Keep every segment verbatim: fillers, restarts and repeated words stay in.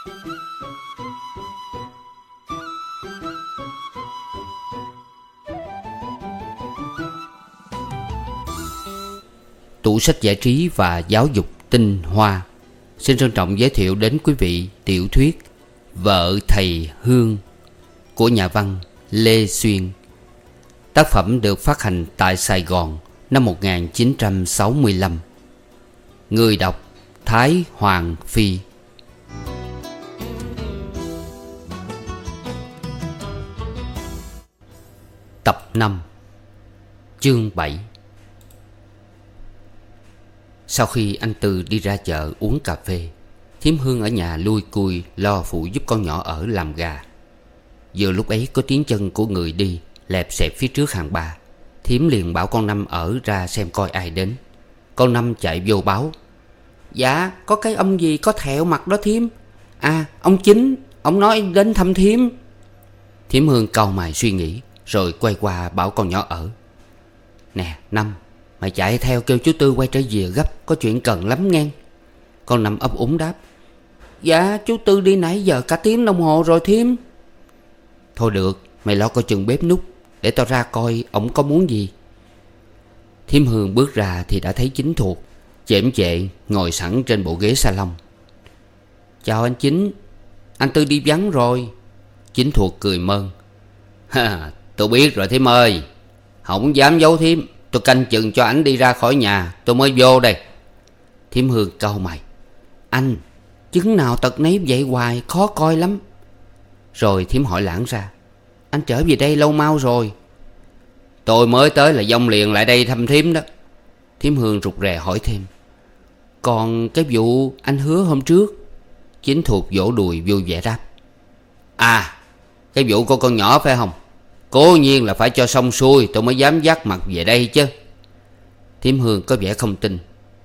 Tủ sách giải trí và giáo dục tinh hoa xin trân trọng giới thiệu đến quý vị tiểu thuyết Vợ Thầy Hương của nhà văn Lê Xuyên. Tác phẩm được phát hành tại Sài Gòn năm một nghìn chín trăm sáu mươi lăm. Người đọc Thái Hoàng Phi. Tập năm, chương bảy. Sau khi anh Tư đi ra chợ uống cà phê, Thím Hương ở nhà lui cui lo phụ giúp con nhỏ ở làm gà. Vừa lúc ấy có tiếng chân của người đi lẹp xẹp phía trước hàng ba. Thím liền bảo con Năm ở ra xem coi ai đến. Con Năm chạy vô báo: "Dạ, có cái ông gì có thẹo mặt đó thím. À, ông Chính, ông nói đến thăm thím." Thím Hương cau mày suy nghĩ, rồi quay qua bảo con nhỏ ở: "Nè Năm, mày chạy theo kêu chú Tư quay trở về gấp, có chuyện cần lắm nghe." Con Năm ấp úng đáp: "Dạ, chú Tư đi nãy giờ cả tiếng đồng hồ rồi thím." "Thôi được, mày lo coi chừng bếp núc, để tao ra coi ổng có muốn gì." Thím Hương bước ra thì đã thấy Chính Thuộc chễm chệ ngồi sẵn trên bộ ghế salon. "Chào anh Chính, anh Tư đi vắng rồi." Chính Thuộc cười mơn: "Ha, tôi biết rồi thím ơi. Không dám giấu thím, tôi canh chừng cho ảnh đi ra khỏi nhà tôi mới vô đây." Thím Hương cau mày: "Anh, chứng nào tật nấy vậy hoài, khó coi lắm." Rồi thím hỏi lãng ra: "Anh trở về đây lâu mau rồi?" "Tôi mới tới là dông liền lại đây thăm thím đó." Thím Hương rụt rè hỏi thêm: "Còn cái vụ anh hứa hôm trước?" Chính Thuộc vỗ đùi vui vẻ đáp: "À, cái vụ của con nhỏ phải không? Cố nhiên là phải cho xong xuôi tôi mới dám dắt mặt về đây chứ." Thím Hương có vẻ không tin: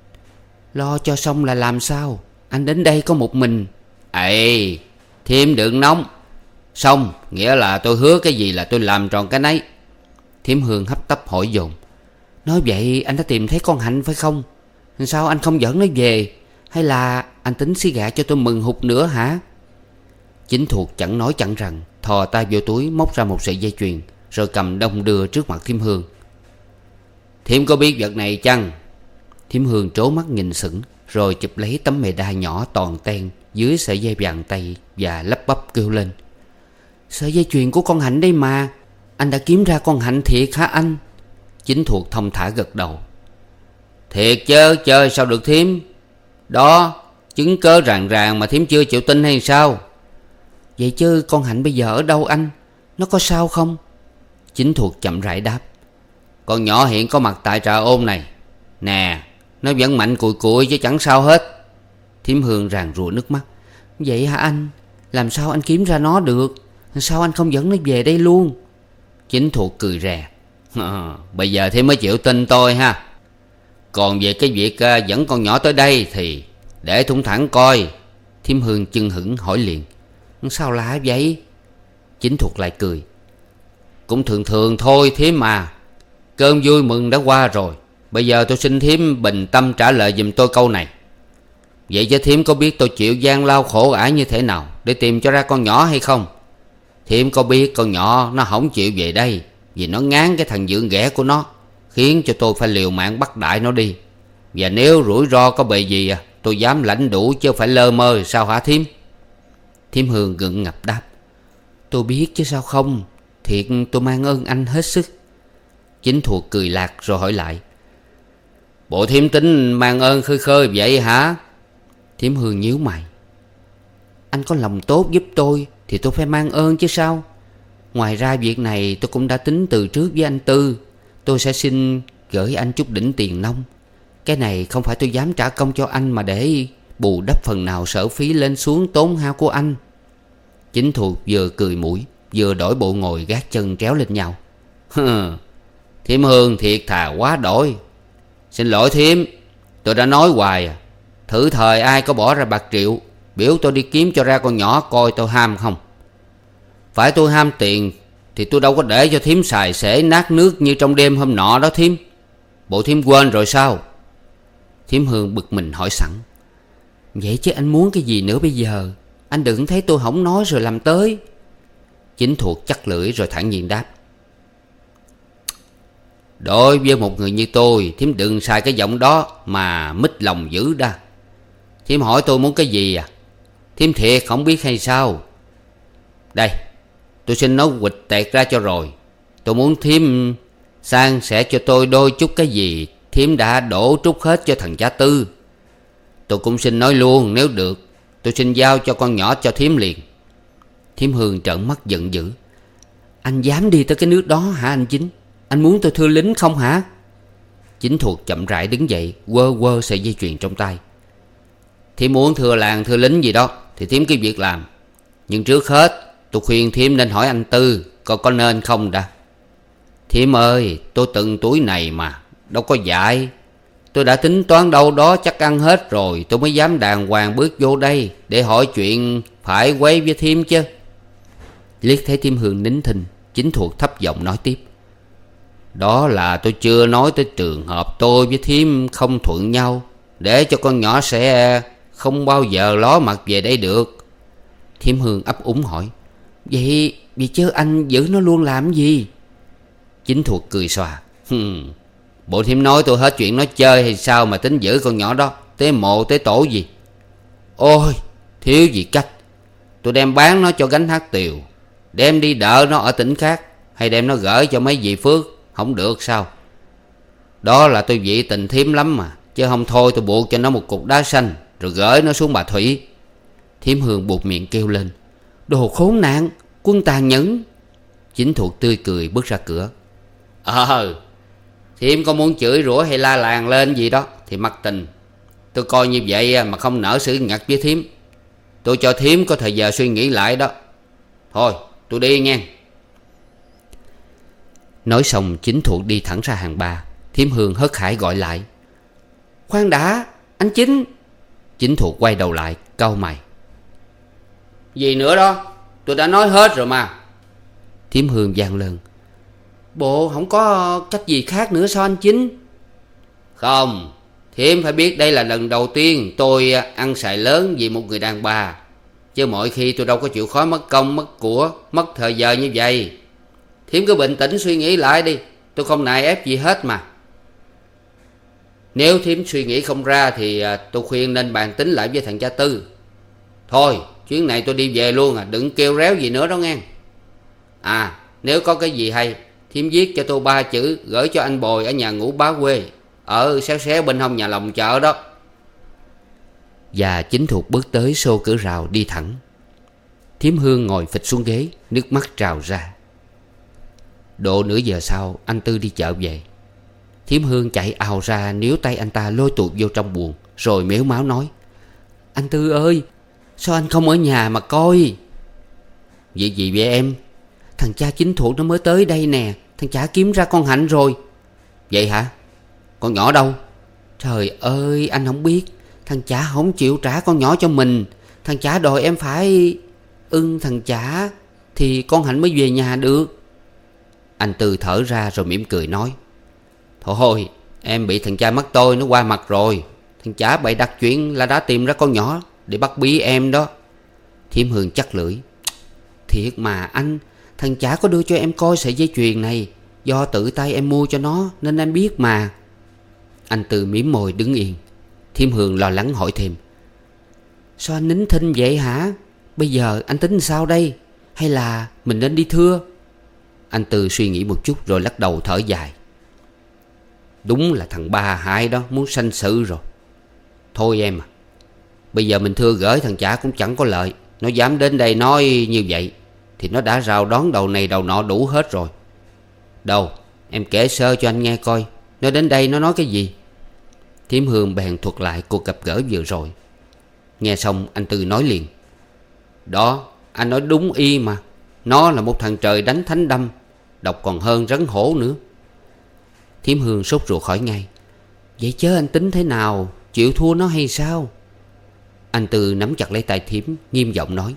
"Lo cho xong là làm sao? Anh đến đây có một mình." "Ê, thím đừng nóng. Xong nghĩa là tôi hứa cái gì là tôi làm tròn cái nấy." Thím Hương hấp tấp hỏi dồn: "Nói vậy anh đã tìm thấy con Hạnh phải không? Sao anh không dẫn nó về? Hay là anh tính xí gạ cho tôi mừng hụt nữa hả?" Chính Thuộc chẳng nói chẳng rằng thò tay vô túi móc ra một sợi dây chuyền, rồi cầm đong đưa trước mặt Thím Hương. "Thím có biết vật này chăng?" Thím Hương trố mắt nhìn sững, rồi chụp lấy tấm mề đai nhỏ toàn ten dưới sợi dây vàng tay và lắp bắp kêu lên: "Sợi dây chuyền của con Hạnh đây mà. Anh đã kiếm ra con Hạnh thiệt hả anh?" Chính Thuộc thông thả gật đầu: "Thiệt chứ, chơi sao được thím. Đó, chứng cớ ràng ràng mà thím chưa chịu tin hay sao?" "Vậy chứ con Hạnh bây giờ ở đâu anh? Nó có sao không?" Chính Thuộc chậm rãi đáp: "Con nhỏ hiện có mặt tại trà ôn này. Nè, nó vẫn mạnh cùi cùi chứ chẳng sao hết." Thím Hương ràn rụa nước mắt: "Vậy hả anh? Làm sao anh kiếm ra nó được? Sao anh không dẫn nó về đây luôn?" Chính Thuộc cười rè: à, "Bây giờ thím mới chịu tin tôi ha. Còn về cái việc uh, dẫn con nhỏ tới đây thì để thủng thẳng coi." Thím Hương chưng hửng hỏi liền: "Sao lạ vậy?" Chính Thuộc lại cười: "Cũng thường thường thôi thím mà. Cơn vui mừng đã qua rồi. Bây giờ tôi xin thím bình tâm trả lời giùm tôi câu này. Vậy chứ thím có biết tôi chịu gian lao khổ ải như thế nào để tìm cho ra con nhỏ hay không? Thím có biết con nhỏ nó không chịu về đây vì nó ngán cái thằng dưỡng ghẻ của nó, khiến cho tôi phải liều mạng bắt đại nó đi. Và nếu rủi ro có bề gì à, tôi dám lãnh đủ chứ phải lơ mơ sao hả thím?" Thím Hương ngượng ngập đáp: "Tôi biết chứ sao không. Thiệt tôi mang ơn anh hết sức." Chính Thuộc cười lạc rồi hỏi lại: "Bộ thím tính mang ơn khơi khơi vậy hả?" Thím Hương nhíu mày: "Anh có lòng tốt giúp tôi thì tôi phải mang ơn chứ sao. Ngoài ra việc này tôi cũng đã tính từ trước với anh Tư. Tôi sẽ xin gửi anh chút đỉnh tiền nông. Cái này không phải tôi dám trả công cho anh, mà để bù đắp phần nào sở phí lên xuống tốn hao của anh." Chính Thuộc vừa cười mũi vừa đổi bộ ngồi gác chân tréo lên nhau: "Hừ, thím Hương thiệt thà quá đổi. Xin lỗi thím, tôi đã nói hoài à. Thử thời ai có bỏ ra bạc triệu biểu tôi đi kiếm cho ra con nhỏ coi tôi ham không. Phải tôi ham tiền thì tôi đâu có để cho thím xài xể nát nước như trong đêm hôm nọ đó thím. Bộ thím quên rồi sao?" Thím Hương bực mình hỏi sẵn: "Vậy chứ anh muốn cái gì nữa bây giờ? Anh đừng thấy tôi không nói rồi làm tới. Chính thuộc chắc lưỡi rồi thản nhiên đáp: Đối với một người như tôi, thím đừng xài cái giọng đó mà mít lòng dữ đa. Thím hỏi tôi muốn cái gì à? Thím thiệt không biết hay sao? Đây, tôi xin nói quịch tẹt ra cho rồi. Tôi muốn thím san sẻ cho tôi đôi chút cái gì thím đã đổ trút hết cho thằng cha Tư. Tôi cũng xin nói luôn, nếu được tôi xin giao cho con nhỏ cho thím liền. Thím Hương trợn mắt giận dữ: Anh dám đi tới cái nước đó hả anh Chính? Anh muốn tôi thưa lính không hả? Chính thuộc chậm rãi đứng dậy, quơ quơ sợi dây chuyền trong tay. Thím muốn thưa làng thưa lính gì đó thì thím cứ việc làm. Nhưng trước hết tôi khuyên thím nên hỏi anh Tư coi có nên không đã. Thím ơi, tôi từng tuổi này mà, đâu có dại. Tôi đã tính toán đâu đó chắc ăn hết rồi, tôi mới dám đàng hoàng bước vô đây để hỏi chuyện phải quấy với thím chứ. Liếc thấy thím Hương nín thinh, Chính thuộc thấp giọng nói tiếp: Đó là tôi chưa nói tới trường hợp tôi với thím không thuận nhau, để cho con nhỏ sẽ không bao giờ ló mặt về đây được. Thím Hương ấp úng hỏi: Vậy, vậy chứ anh giữ nó luôn làm gì? Chính thuộc cười xòa: Hừm, bộ thím nói tôi hết chuyện nói chơi hay sao mà tính giữ con nhỏ đó tới mộ tới tổ gì? Ôi, thiếu gì cách. Tôi đem bán nó cho gánh hát tiều, đem đi đỡ nó ở tỉnh khác, hay đem nó gửi cho mấy dì Phước, không được sao? Đó là tôi vị tình thím lắm mà, chứ không thôi tôi buộc cho nó một cục đá xanh rồi gửi nó xuống Bà Thủy. Thím Hương buộc miệng kêu lên: Đồ khốn nạn, quân tàn nhẫn. Chính thuộc tươi cười bước ra cửa. Ờ, thím có muốn chửi rủa hay la làng lên gì đó thì mặc tình. Tôi coi như vậy mà không nỡ xử ngặt với thím. Tôi cho thím có thời giờ suy nghĩ lại đó. Thôi tôi đi nghe. Nói xong Chính thuộc đi thẳng ra hàng ba. Thím Hương hớt hải gọi lại: Khoan đã, anh Chính. Chính thuộc quay đầu lại cau mày: Gì nữa đó? Tôi đã nói hết rồi mà. Thím Hương vang lên: Bộ không có cách gì khác nữa sao anh Chính? Không, thím phải biết đây là lần đầu tiên tôi ăn xài lớn vì một người đàn bà, chứ mọi khi tôi đâu có chịu khó mất công mất của mất thời giờ như vậy. Thím cứ bình tĩnh suy nghĩ lại đi, tôi không nài ép gì hết mà. Nếu thím suy nghĩ không ra thì tôi khuyên nên bàn tính lại với thằng cha Tư. Thôi chuyến này tôi đi về luôn à, đừng kêu réo gì nữa đó nghe. À, nếu có cái gì hay thím viết cho tôi ba chữ gửi cho anh Bồi ở nhà ngũ Bá Quê, ở xéo xéo bên hông nhà lòng chợ đó. Và Chính thuộc bước tới xô cửa rào đi thẳng. Thím Hương ngồi phịch xuống ghế, nước mắt trào ra. Độ nửa giờ sau anh Tư đi chợ về. Thím Hương chạy ào ra níu tay anh ta lôi tụt vô trong buồng, rồi mếu máo nói: Anh Tư ơi, sao anh không ở nhà mà coi? Việc gì vậy em? Thằng cha Chính thuộc nó mới tới đây nè. Thằng chả kiếm ra con Hạnh rồi. Vậy hả? Con nhỏ đâu? Trời ơi, anh không biết. Thằng chả không chịu trả con nhỏ cho mình. Thằng chả đòi em phải ưng thằng chả thì con Hạnh mới về nhà được. Anh Tư thở ra rồi mỉm cười nói: Thôi, em bị thằng cha mất tôi nó qua mặt rồi. Thằng chả bày đặt chuyện là đã tìm ra con nhỏ để bắt bí em đó. Thím Hương chắc lưỡi: Thiệt mà anh, thằng chả có đưa cho em coi sợi dây chuyền này. Do tự tay em mua cho nó nên em biết mà. Anh Tư mím môi đứng yên. Thím Hương lo lắng hỏi thêm: Sao anh nín thinh vậy hả? Bây giờ anh tính sao đây? Hay là mình nên đi thưa? Anh Tư suy nghĩ một chút rồi lắc đầu thở dài: Đúng là thằng ba hại đó muốn sanh sự rồi. Thôi em à, bây giờ mình thưa gửi thằng chả cũng chẳng có lợi. Nó dám đến đây nói như vậy thì nó đã rào đón đầu này đầu nọ đủ hết rồi. Đâu, em kể sơ cho anh nghe coi, nó đến đây nó nói cái gì. Thím Hương bèn thuật lại cuộc gặp gỡ vừa rồi. Nghe xong anh Tư nói liền: Đó, anh nói đúng y mà. Nó là một thằng trời đánh thánh đâm, độc còn hơn rắn hổ nữa. Thím Hương sốt ruột hỏi ngay: Vậy chứ anh tính thế nào? Chịu thua nó hay sao? Anh Tư nắm chặt lấy tay thím, nghiêm giọng nói: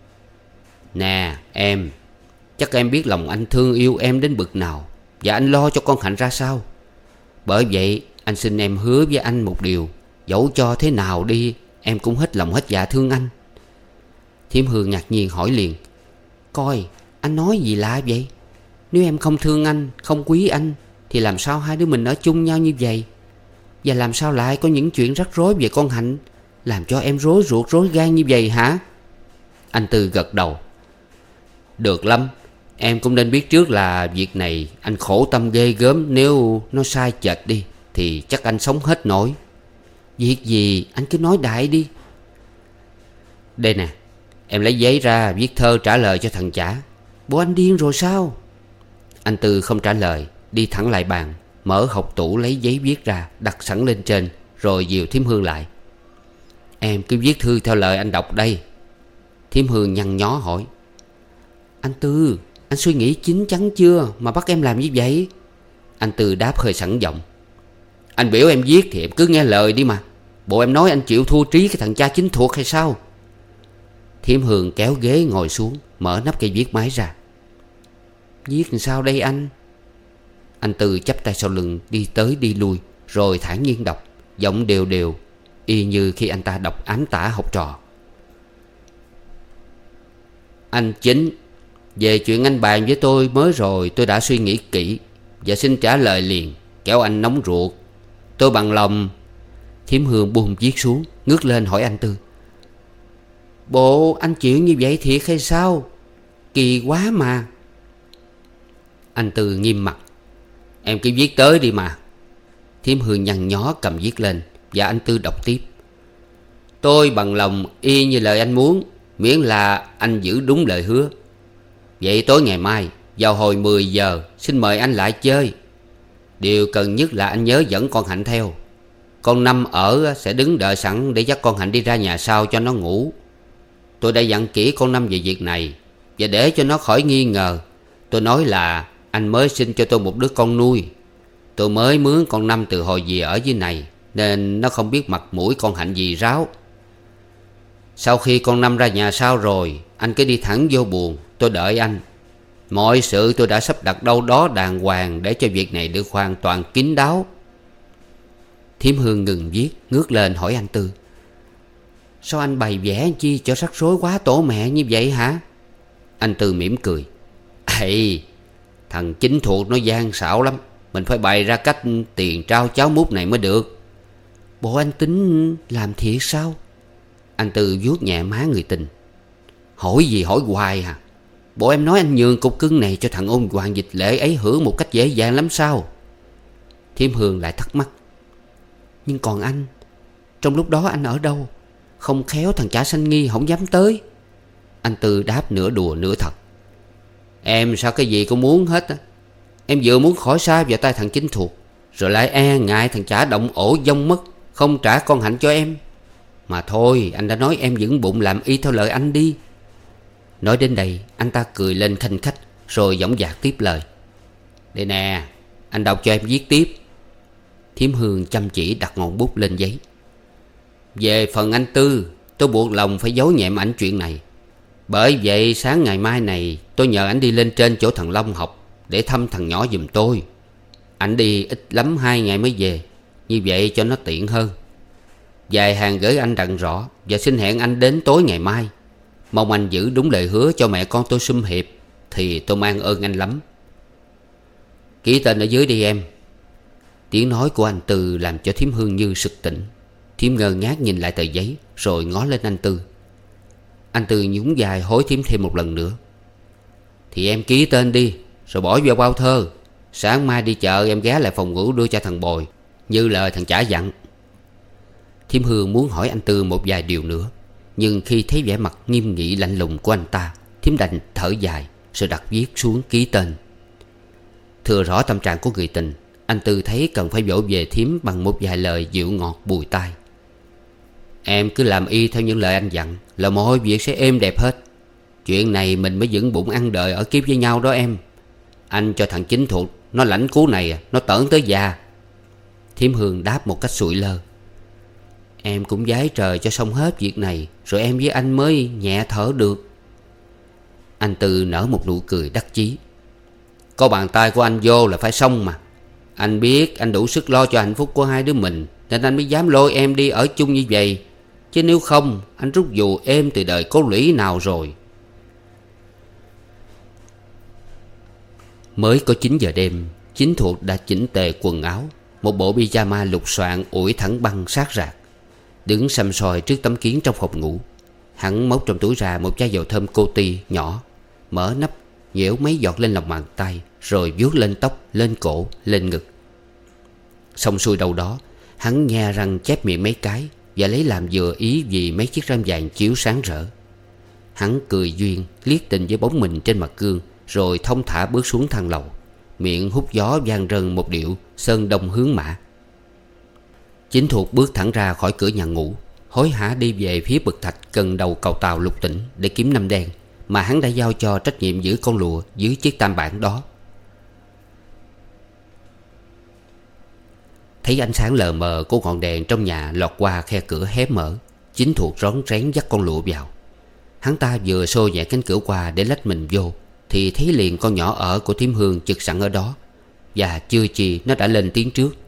Nè em, chắc em biết lòng anh thương yêu em đến bực nào, và anh lo cho con Hạnh ra sao. Bởi vậy anh xin em hứa với anh một điều: dẫu cho thế nào đi, em cũng hết lòng hết dạ thương anh. Thiểm Hương ngạc nhiên hỏi liền: Coi, anh nói gì lạ vậy? Nếu em không thương anh, không quý anh, thì làm sao hai đứa mình ở chung nhau như vậy? Và làm sao lại có những chuyện rắc rối về con Hạnh, làm cho em rối ruột rối gan như vậy hả? Anh Tư gật đầu: Được lắm. Em cũng nên biết trước là việc này anh khổ tâm ghê gớm. Nếu nó sai chệch đi thì chắc anh sống hết nổi. Việc gì anh cứ nói đại đi. Đây nè, em lấy giấy ra viết thơ trả lời cho thằng chả. Bộ anh điên rồi sao? Anh Tư không trả lời, đi thẳng lại bàn, mở hộc tủ lấy giấy viết ra, đặt sẵn lên trên, rồi dìu Thiểm Hương lại. Em cứ viết thư theo lời anh đọc đây. Thiểm Hương nhăn nhó hỏi: Anh Tư, anh suy nghĩ chín chắn chưa mà bắt em làm như vậy? Anh Tư đáp hơi sẵn giọng: Anh biểu em viết thì em cứ nghe lời đi mà. Bộ em nói anh chịu thua trí cái thằng cha chính thuộc hay sao? Thiểm Hương kéo ghế ngồi xuống, mở nắp cây viết máy ra. Viết làm sao đây anh? Anh Tư chắp tay sau lưng, đi tới đi lui, rồi thản nhiên đọc, giọng đều đều, y như khi anh ta đọc ám tả học trò. Anh Chính, về chuyện anh bàn với tôi mới rồi tôi đã suy nghĩ kỹ và xin trả lời liền, kéo anh nóng ruột. Tôi bằng lòng. Thiểm Hương buông viết xuống, ngước lên hỏi anh Tư: Bộ anh chịu như vậy thiệt hay sao? Kỳ quá mà. Anh Tư nghiêm mặt: Em cứ viết tới đi mà. Thiểm Hương nhăn nhó cầm viết lên, và anh Tư đọc tiếp: Tôi bằng lòng y như lời anh muốn, miễn là anh giữ đúng lời hứa. Vậy tối ngày mai vào hồi mười giờ xin mời anh lại chơi. Điều cần nhất là anh nhớ dẫn con Hạnh theo. Con Năm ở sẽ đứng đợi sẵn để dắt con Hạnh đi ra nhà sau cho nó ngủ. Tôi đã dặn kỹ con Năm về việc này, và để cho nó khỏi nghi ngờ, tôi nói là anh mới sinh cho tôi một đứa con nuôi. Tôi mới mướn con Năm từ hồi về ở dưới này, nên nó không biết mặt mũi con Hạnh gì ráo. Sau khi con Năm ra nhà sau rồi, anh cứ đi thẳng vô buồng, tôi đợi anh. Mọi sự tôi đã sắp đặt đâu đó đàng hoàng, để cho việc này được hoàn toàn kín đáo. Thiểm Hương ngừng viết, ngước lên hỏi anh Tư: Sao anh bày vẽ chi cho rắc rối quá tổ mẹ như vậy hả? Anh Tư mỉm cười: Ây, thằng Chính thuộc nó gian xảo lắm. Mình phải bày ra cách tiền trao cháo mút này mới được. Bộ anh tính làm thiệt sao? Anh Tư vuốt nhẹ má người tình: Hỏi gì hỏi hoài à? Bộ em nói anh nhường cục cưng này cho thằng ôn Hoàng Dịch Lệ ấy hưởng một cách dễ dàng lắm sao? Thiểm Hương lại thắc mắc: Nhưng còn anh, trong lúc đó anh ở đâu? Không khéo thằng chả sanh nghi không dám tới. Anh Tư đáp nửa đùa nửa thật: Em sao cái gì cũng muốn hết á. Em vừa muốn khỏi xa vào tay thằng Chính thuộc, rồi lại e ngại thằng chả động ổ dông mất, không trả con Hạnh cho em. Mà thôi, anh đã nói em vững bụng làm y theo lời anh đi. Nói đến đây, anh ta cười lên khanh khách, rồi dõng dạc tiếp lời: Đây nè, anh đọc cho em viết tiếp. Thiểm Hương chăm chỉ đặt ngọn bút lên giấy: Về phần anh Tư, tôi buộc lòng phải giấu nhẹm ảnh chuyện này. Bởi vậy sáng ngày mai này tôi nhờ ảnh đi lên trên chỗ thằng Long học, để thăm thằng nhỏ giùm tôi. Ảnh đi ít lắm hai ngày mới về, như vậy cho nó tiện hơn. Vài hàng gửi anh đặng rõ, và xin hẹn anh đến tối ngày mai. Mong anh giữ đúng lời hứa cho mẹ con tôi sum hiệp, thì tôi mang ơn anh lắm. Ký tên ở dưới đi em. Tiếng nói của anh Tư làm cho Thiểm Hương như sực tỉnh. Thiểm ngơ ngác nhìn lại tờ giấy, rồi ngó lên anh Tư. Anh Tư nhún vai hối Thiểm thêm một lần nữa: Thì em ký tên đi, rồi bỏ vào bao thơ. Sáng mai đi chợ em ghé lại phòng ngủ đưa cho thằng Bồi, như lời thằng chả dặn. Thiểm Hương muốn hỏi anh Tư một vài điều nữa, nhưng khi thấy vẻ mặt nghiêm nghị lạnh lùng của anh ta, Thiểm đành thở dài, rồi đặt viết xuống ký tên. Thừa rõ tâm trạng của người tình, anh Tư thấy cần phải vỗ về Thiểm bằng một vài lời dịu ngọt bùi tai. Em cứ làm y theo những lời anh dặn, là mọi việc sẽ êm đẹp hết. Chuyện này mình mới vững bụng ăn đợi ở kiếp với nhau đó em. Anh cho thằng Chính thuộc nó lãnh cú này, nó tởn tới già. Thiểm Hương đáp một cách sụi lơ: Em cũng vái trời cho xong hết việc này, rồi em với anh mới nhẹ thở được. Anh Tư nở một nụ cười đắc chí: Có bàn tay của anh vô là phải xong mà. Anh biết anh đủ sức lo cho hạnh phúc của hai đứa mình, nên anh mới dám lôi em đi ở chung như vậy. Chứ nếu không anh rút dù êm từ đời có lũy nào rồi. Mới có chín giờ đêm, Chính Thuộc đã chỉnh tề quần áo, một bộ pyjama lục soạn ủi thẳng băng sát rạc, đứng săm soi trước tấm kiến trong phòng ngủ. Hắn móc trong túi ra một chai dầu thơm cô ti nhỏ, mở nắp, nhễu mấy giọt lên lòng bàn tay, rồi vuốt lên tóc, lên cổ, lên ngực. Xong xuôi đâu đó, hắn nhe răng chép miệng mấy cái và lấy làm vừa ý vì mấy chiếc răng vàng chiếu sáng rỡ. Hắn cười duyên, liếc tình với bóng mình trên mặt gương, rồi thong thả bước xuống thang lầu, miệng hút gió vang rần một điệu sơn đông hướng mã. Chính Thuộc bước thẳng ra khỏi cửa nhà ngủ, hối hả đi về phía bậc thạch gần đầu cầu tàu Lục Tỉnh để kiếm năm đen mà hắn đã giao cho trách nhiệm giữ con lụa dưới chiếc tam bản đó. Thấy ánh sáng lờ mờ của ngọn đèn trong nhà lọt qua khe cửa hé mở, Chính Thuộc rón rén dắt con lụa vào. Hắn ta vừa xô nhẹ cánh cửa qua để lách mình vô thì thấy liền con nhỏ ở của Thím Hương chực sẵn ở đó, và chưa chi nó đã lên tiếng trước.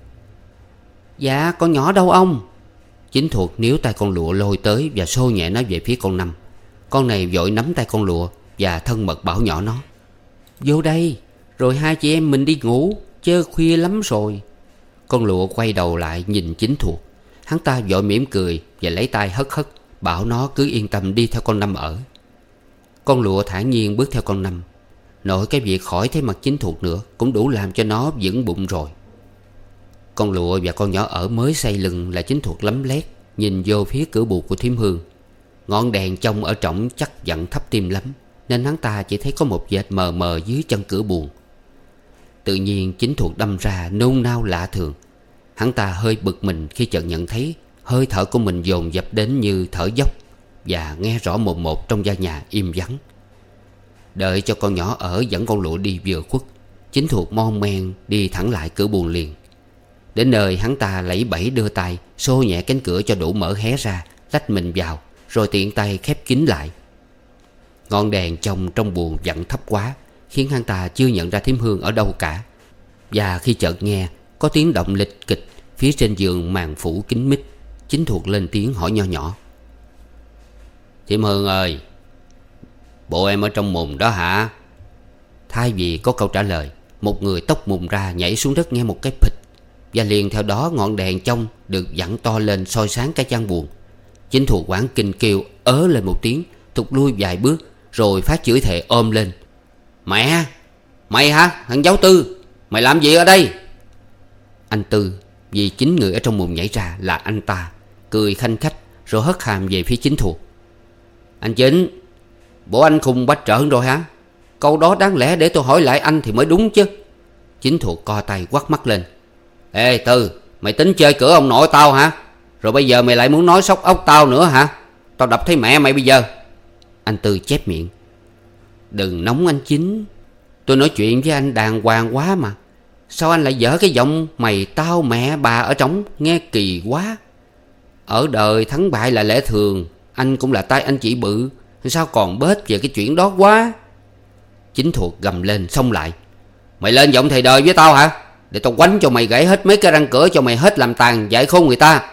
Dạ con nhỏ đâu ông? Chính Thuộc níu tay con lụa lôi tới và xô nhẹ nó về phía con Năm. Con này vội nắm tay con lụa và thân mật bảo nhỏ nó: Vô đây, rồi hai chị em mình đi ngủ, chớ khuya lắm rồi. Con lụa quay đầu lại nhìn Chính Thuộc. Hắn ta vội mỉm cười và lấy tay hất hất bảo nó cứ yên tâm đi theo con Năm ở. Con lụa thản nhiên bước theo con Năm. Nội cái việc khỏi thấy mặt Chính Thuộc nữa cũng đủ làm cho nó vững bụng rồi. Con lụa và con nhỏ ở mới xây lưng là Chính Thuộc lấm lét nhìn vô phía cửa buồng của Thím Hương. Ngọn đèn trông ở trỏng chắc dặn thấp tim lắm, nên hắn ta chỉ thấy có một vệt mờ mờ dưới chân cửa buồng. Tự nhiên Chính Thuộc đâm ra nôn nao lạ thường. Hắn ta hơi bực mình khi chợt nhận thấy hơi thở của mình dồn dập đến như thở dốc, và nghe rõ một một trong gian nhà im vắng. Đợi cho con nhỏ ở dẫn con lụa đi vừa khuất, Chính Thuộc mon men đi thẳng lại cửa buồng liền. Đến nơi hắn ta lẫy bẫy đưa tay xô nhẹ cánh cửa cho đủ mở hé ra, lách mình vào, rồi tiện tay khép kín lại. Ngọn đèn trong trong buồng vặn thấp quá, khiến hắn ta chưa nhận ra Thím Hương ở đâu cả. Và khi chợt nghe có tiếng động lịch kịch phía trên giường màn phủ kín mít, Chính Thuộc lên tiếng hỏi nho nhỏ: Thím Hương ơi, bộ em ở trong mùng đó hả? Thay vì có câu trả lời, một người tóc mùng ra nhảy xuống đất nghe một cái phịch, và liền theo đó ngọn đèn trong được vặn to lên soi sáng cái gian buồng. Chính Thuộc hoảng kinh kêu ớ lên một tiếng, thụt lui vài bước, rồi phát chửi thề ôm lên: Mẹ! Mày hả? Thằng Giáo Tư! Mày làm gì ở đây? Anh Tư, vì chính người ở trong mùng nhảy ra là anh ta, cười khanh khách rồi hất hàm về phía Chính Thuộc: Anh Chính, bộ anh khùng bách trợn rồi hả? Câu đó đáng lẽ để tôi hỏi lại anh thì mới đúng chứ. Chính Thuộc co tay quắt mắt lên: Ê Tư, mày tính chơi cửa ông nội tao hả? Rồi bây giờ mày lại muốn nói sóc ốc tao nữa hả? Tao đập thấy mẹ mày bây giờ. Anh Tư chép miệng: Đừng nóng anh Chính, tôi nói chuyện với anh đàng hoàng quá mà. Sao anh lại dở cái giọng mày tao mẹ bà ở trống, nghe kỳ quá. Ở đời thắng bại là lẽ thường, anh cũng là tay anh chị bự, sao còn bết về cái chuyện đó quá. Chính Thuộc gầm lên xông lại: Mày lên giọng thầy đời với tao hả? Để tao quánh cho mày gãy hết mấy cái răng cửa, cho mày hết làm tàn dạy khôn người ta.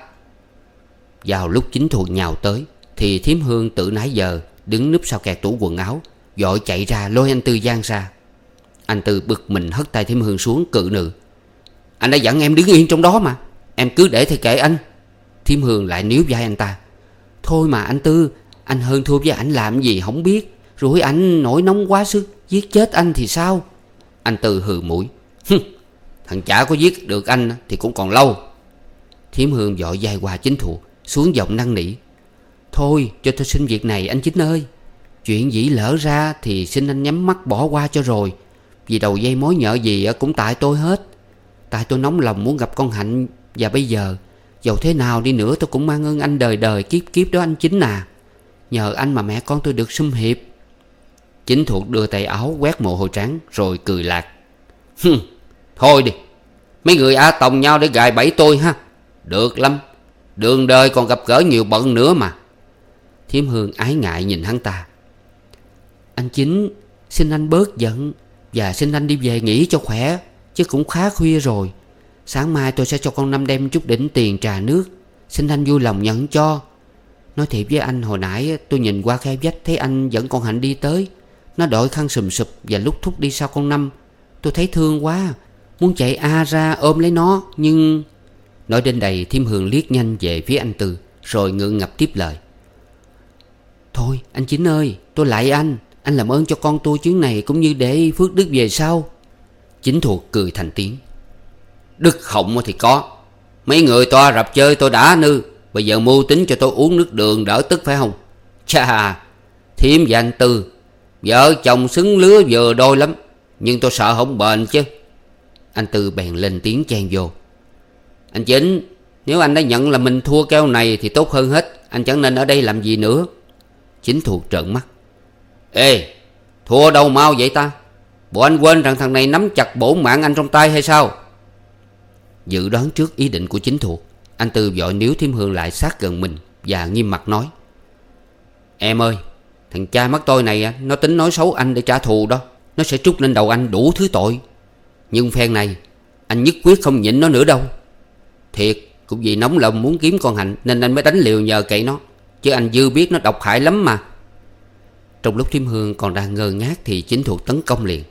Vào lúc Chính Thuộc nhào tới thì Thím Hương tự nãy giờ đứng núp sau kẹt tủ quần áo, vội chạy ra lôi anh Tư giang ra. Anh Tư bực mình hất tay Thím Hương xuống cự nự: Anh đã dặn em đứng yên trong đó mà, em cứ để thì kệ anh. Thím Hương lại níu vai anh ta: Thôi mà anh Tư, anh hơn thua với ảnh làm gì không biết, rồi ảnh nổi nóng quá sức giết chết anh thì sao? Anh Tư hừ mũi: Thằng chả có giết được anh thì cũng còn lâu. Thím Hương vội vai qua Chính Thuộc, xuống giọng năn nỉ: Thôi cho tôi xin việc này anh Chính ơi. Chuyện dĩ lỡ ra thì xin anh nhắm mắt bỏ qua cho rồi. Vì đầu dây mối nhợ gì cũng tại tôi hết. Tại tôi nóng lòng muốn gặp con Hạnh, và bây giờ dầu thế nào đi nữa tôi cũng mang ơn anh đời đời kiếp kiếp đó anh Chính à. Nhờ anh mà mẹ con tôi được sum hiệp. Chính Thuộc đưa tay áo quét mồ hôi trán rồi cười lạc: Hừm, thôi đi, mấy người a tòng nhau để gài bẫy tôi ha. Được lắm, đường đời còn gặp gỡ nhiều bận nữa mà. Thím Hương ái ngại nhìn hắn ta: Anh Chính, xin anh bớt giận, và xin anh đi về nghỉ cho khỏe, chứ cũng khá khuya rồi. Sáng mai tôi sẽ cho con Năm đem chút đỉnh tiền trà nước, xin anh vui lòng nhận cho. Nói thiệt với anh, hồi nãy tôi nhìn qua khe vách thấy anh dẫn con Hạnh đi tới. Nó đội khăn sùm sụp và lúc thúc đi sau con Năm. Tôi thấy thương quá, muốn chạy a ra ôm lấy nó, nhưng... Nói đến đây Thiêm Hương liếc nhanh về phía anh Tư, rồi ngượng ngập tiếp lời. Thôi anh Chính ơi, tôi lạy anh, anh làm ơn cho con tôi chuyến này, cũng như để phước đức về sau. Chính Thuộc cười thành tiếng. Đức họng thì có. Mấy người toa rập chơi tôi đã nư, bây giờ mưu tính cho tôi uống nước đường đỡ tức phải không? Chà, Thiêm và anh Tư vợ chồng xứng lứa vừa đôi lắm, nhưng tôi sợ không bền chứ. Anh Tư bèn lên tiếng chen vô. Anh Chính, nếu anh đã nhận là mình thua keo này thì tốt hơn hết, anh chẳng nên ở đây làm gì nữa. Chính Thuộc trợn mắt. Ê, thua đâu mau vậy ta? Bộ anh quên rằng thằng này nắm chặt bổn mạng anh trong tay hay sao? Dự đoán trước ý định của Chính Thuộc, anh Tư vội níu Thiêm Hương lại sát gần mình và nghiêm mặt nói. Em ơi, thằng cha mắt tôi này nó tính nói xấu anh để trả thù đó. Nó sẽ trút lên đầu anh đủ thứ tội. Nhưng phen này anh nhất quyết không nhịn nó nữa đâu. Thiệt, cũng vì nóng lòng muốn kiếm con Hạnh nên anh mới đánh liều nhờ cậy nó, chứ anh dư biết nó độc hại lắm mà. Trong lúc Thiêm Hương còn đang ngơ ngác thì Chính Thuộc tấn công liền.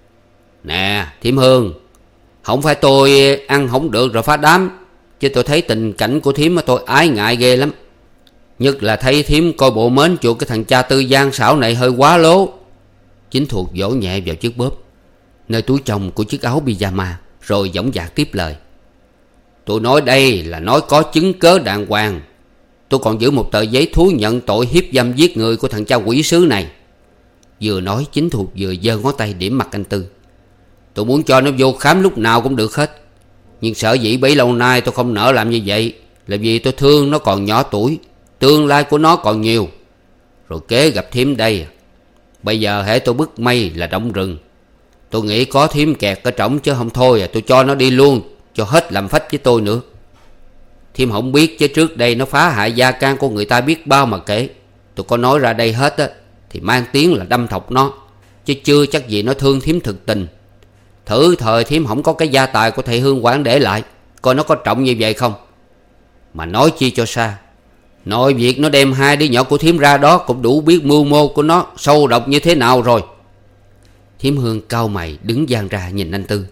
Nè Thiêm Hương, không phải tôi ăn không được rồi phá đám, chứ tôi thấy tình cảnh của Thiêm mà tôi ái ngại ghê lắm. Nhất là thấy Thiêm coi bộ mến chuột cái thằng cha Tư gian xảo này hơi quá lố. Chính Thuộc vỗ nhẹ vào chiếc bóp nơi túi chồng của chiếc áo pyjama, rồi dõng dạc tiếp lời. Tôi nói đây là nói có chứng cớ đàng hoàng. Tôi còn giữ một tờ giấy thú nhận tội hiếp dâm giết người của thằng cha quỷ sứ này. Vừa nói Chính Thuộc vừa giơ ngón tay điểm mặt anh Tư. Tôi muốn cho nó vô khám lúc nào cũng được hết, nhưng sở dĩ bấy lâu nay tôi không nỡ làm như vậy là vì tôi thương nó còn nhỏ tuổi, tương lai của nó còn nhiều. Rồi kế gặp Thiêm đây, bây giờ hễ tôi bứt mây là động rừng. Tôi nghĩ có Thiêm kẹt ở trỏng, chứ không thôi à tôi cho nó đi luôn, cho hết làm phách với tôi nữa. Thiêm không biết, chứ trước đây nó phá hại gia can của người ta biết bao mà kể. Tôi có nói ra đây hết á thì mang tiếng là đâm thọc nó, chứ chưa chắc gì nó thương Thiêm thực tình. Thử thời Thiêm không có cái gia tài của thầy Hương Quảng để lại, coi nó có trọng như vậy không. Mà nói chi cho xa, nội việc nó đem hai đứa nhỏ của Thiêm ra đó cũng đủ biết mưu mô của nó sâu độc như thế nào rồi. Thiêm Hương cau mày đứng dang ra nhìn anh Tư.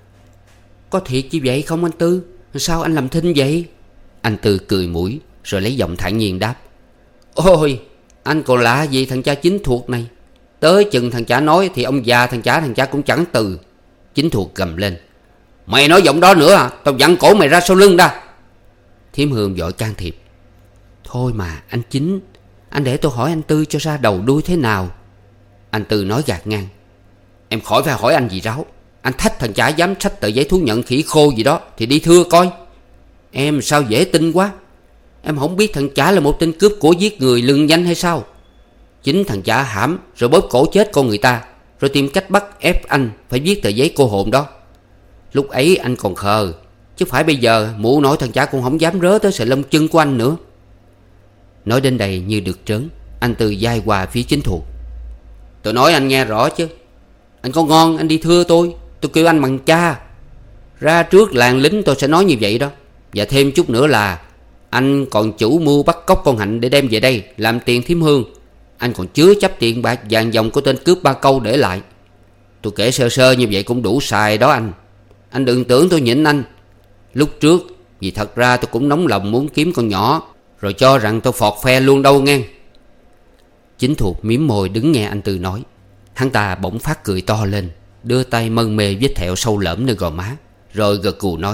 Có thiệt như vậy không anh Tư? Sao anh làm thinh vậy? Anh Tư cười mũi rồi lấy giọng thản nhiên đáp. Ôi, anh còn lạ gì thằng cha Chính Thuộc này. Tới chừng thằng chả nói thì ông già thằng chả thằng chả cũng chẳng từ. Chính Thuộc gầm lên. Mày nói giọng đó nữa à? Tao dặn cổ mày ra sau lưng ra. Thiêm Hương vội can thiệp. Thôi mà anh Chính, anh để tôi hỏi anh Tư cho ra đầu đuôi thế nào. Anh Tư nói gạt ngang. Em khỏi phải hỏi anh gì ráo. Anh thách thằng chả dám xách tờ giấy thú nhận khỉ khô gì đó thì đi thưa coi. Em sao dễ tin quá. Em không biết thằng chả là một tên cướp của giết người lừng danh hay sao? Chính thằng chả hãm rồi bóp cổ chết con người ta, rồi tìm cách bắt ép anh phải viết tờ giấy cô hồn đó. Lúc ấy anh còn khờ, chứ phải bây giờ mụ nổi thằng chả cũng không dám rớ tới sợi lông chân của anh nữa. Nói đến đây như được trớn, anh Tư vai qua phía Chính Thuộc. Tôi nói anh nghe rõ chứ. Anh có ngon anh đi thưa tôi, tôi kêu anh bằng cha. Ra trước làng lính tôi sẽ nói như vậy đó. Và thêm chút nữa là anh còn chủ mưu bắt cóc con Hạnh để đem về đây làm tiền Thiêm Hương. Anh còn chứa chấp tiền bạc vàng dòng của tên cướp Ba Câu để lại. Tôi kể sơ sơ như vậy cũng đủ xài đó anh. Anh đừng tưởng tôi nhịn anh. Lúc trước vì thật ra tôi cũng nóng lòng muốn kiếm con nhỏ, rồi cho rằng tôi phọt phe luôn đâu nghe. Chính Thuộc mím môi đứng nghe anh Tư nói. Hắn ta bỗng phát cười to lên, đưa tay mân mê vết thẹo sâu lởm nơi gò má, rồi gật gù nói.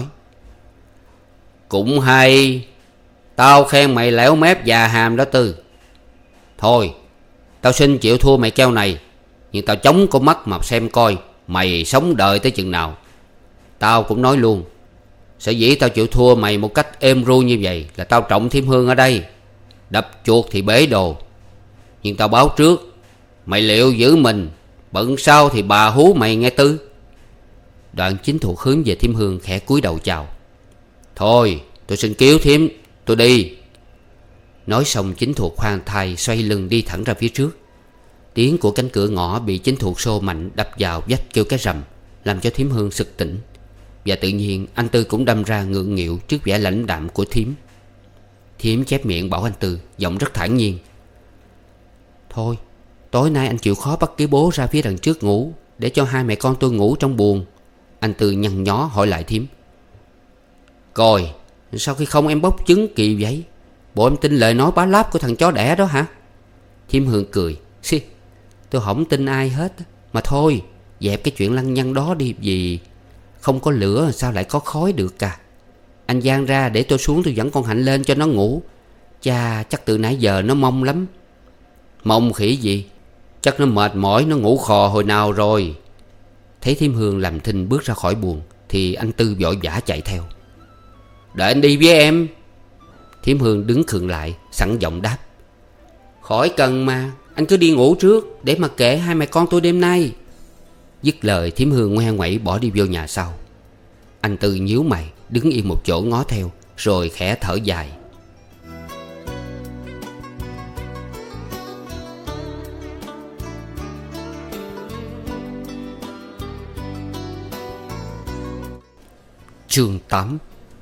Cũng hay. Tao khen mày lẻo mép già hàm đó Tư. Thôi, tao xin chịu thua mày keo này, nhưng tao chống con mắt mà xem coi mày sống đời tới chừng nào. Tao cũng nói luôn, sở dĩ tao chịu thua mày một cách êm ru như vậy là tao trọng Thiêm Hương ở đây. Đập chuột thì bể đồ. Nhưng tao báo trước, mày liệu giữ mình, bận sau thì bà hú mày nghe Tư. Đoạn Chính Thuộc hướng về Thiêm Hương khẽ cúi đầu chào. Thôi tôi xin cứu Thiêm, tôi đi. Nói xong Chính Thuộc khoan thai xoay lưng đi thẳng ra phía trước. Tiếng của cánh cửa ngõ bị Chính Thuộc xô mạnh đập vào vách kêu cái rầm, làm cho Thiêm Hương sực tỉnh. Và tự nhiên anh Tư cũng đâm ra ngượng nghịu trước vẻ lãnh đạm của Thiêm. Thím chép miệng bảo anh Tư, giọng rất thản nhiên. Thôi, tối nay anh chịu khó bắt cái bố ra phía đằng trước ngủ, để cho hai mẹ con tôi ngủ trong buồng. Anh Tư nhăn nhó hỏi lại thím. Coi, sao khi không em bóc trứng kỳ vậy? Bộ em tin lời nói bá láp của thằng chó đẻ đó hả? Thím Hương cười. Xì, tôi không tin ai hết. Mà thôi, dẹp cái chuyện lăng nhăng đó đi. Vì không có lửa sao lại có khói được cả. Anh Giang ra để tôi xuống tôi dẫn con Hạnh lên cho nó ngủ. Chà, chắc từ nãy giờ nó mong lắm. Mong khỉ gì? Chắc nó mệt mỏi, nó ngủ khò hồi nào rồi. Thấy thím Hương làm thinh bước ra khỏi buồng thì anh Tư vội vã chạy theo. Đợi anh đi với em. Thím Hương đứng khựng lại, sẵn giọng đáp. Khỏi cần mà, anh cứ đi ngủ trước, để mà kệ hai mẹ con tôi đêm nay. Dứt lời thím Hương ngoe ngoẩy bỏ đi vô nhà sau. Anh Tư nhíu mày, đứng yên một chỗ ngó theo, rồi khẽ thở dài. Chương tám.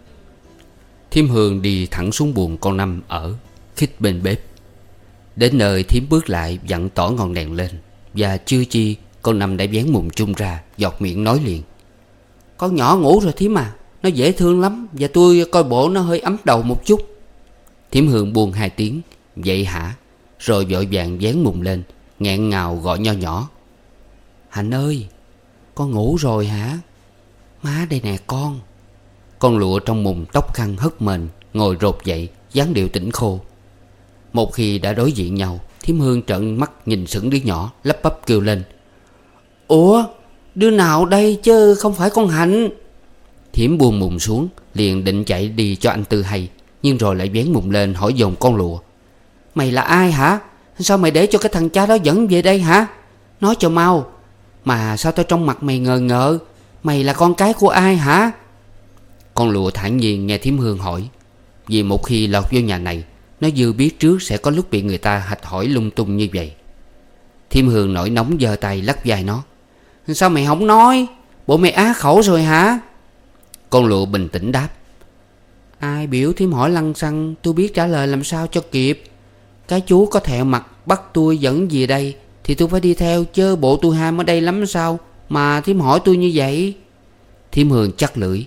Thím Hương đi thẳng xuống buồng con Năm ở, khít bên bếp. Đến nơi thím bước lại vặn tỏ ngọn đèn lên. Và chưa chi con Năm đã vén mùng chung ra, giọt miệng nói liền. Con nhỏ ngủ rồi thím à, nó dễ thương lắm. Và tôi coi bộ nó hơi ấm đầu một chút. Thím Hương buông hai tiếng. Vậy hả? Rồi vội vàng vén mùng lên, nghẹn ngào gọi nho nhỏ. Hạnh ơi, con ngủ rồi hả? Má đây nè con. Con lụa trong mùng tóc khăn hất mền, ngồi rột dậy, dáng điệu tỉnh khô. Một khi đã đối diện nhau, thím Hương trợn mắt nhìn sững đứa nhỏ, lắp bắp kêu lên. Ủa, đứa nào đây chứ không phải con Hạnh? Thím buông mùng xuống, liền định chạy đi cho anh Tư hay, nhưng rồi lại vén mùng lên hỏi dồn con lụa. Mày là ai hả? Sao mày để cho cái thằng cha đó dẫn về đây hả? Nói cho mau. Mà sao tao trong mặt mày ngờ ngợ? Mày là con cái của ai hả? Con lụa thản nhiên nghe thím Hương hỏi. Vì một khi lọt vô nhà này, nó dư biết trước sẽ có lúc bị người ta hạch hỏi lung tung như vậy. Thím Hương nổi nóng giơ tay lắc vai nó. Sao mày không nói? Bộ mày á khẩu rồi hả? Con lụa bình tĩnh đáp. Ai biểu thím hỏi lăng xăng, tôi biết trả lời làm sao cho kịp. Cái chú có thẹo mặt bắt tôi dẫn về đây thì tôi phải đi theo, chứ bộ tôi ham ở đây lắm sao mà thím hỏi tôi như vậy? Thím Hương chắc lưỡi.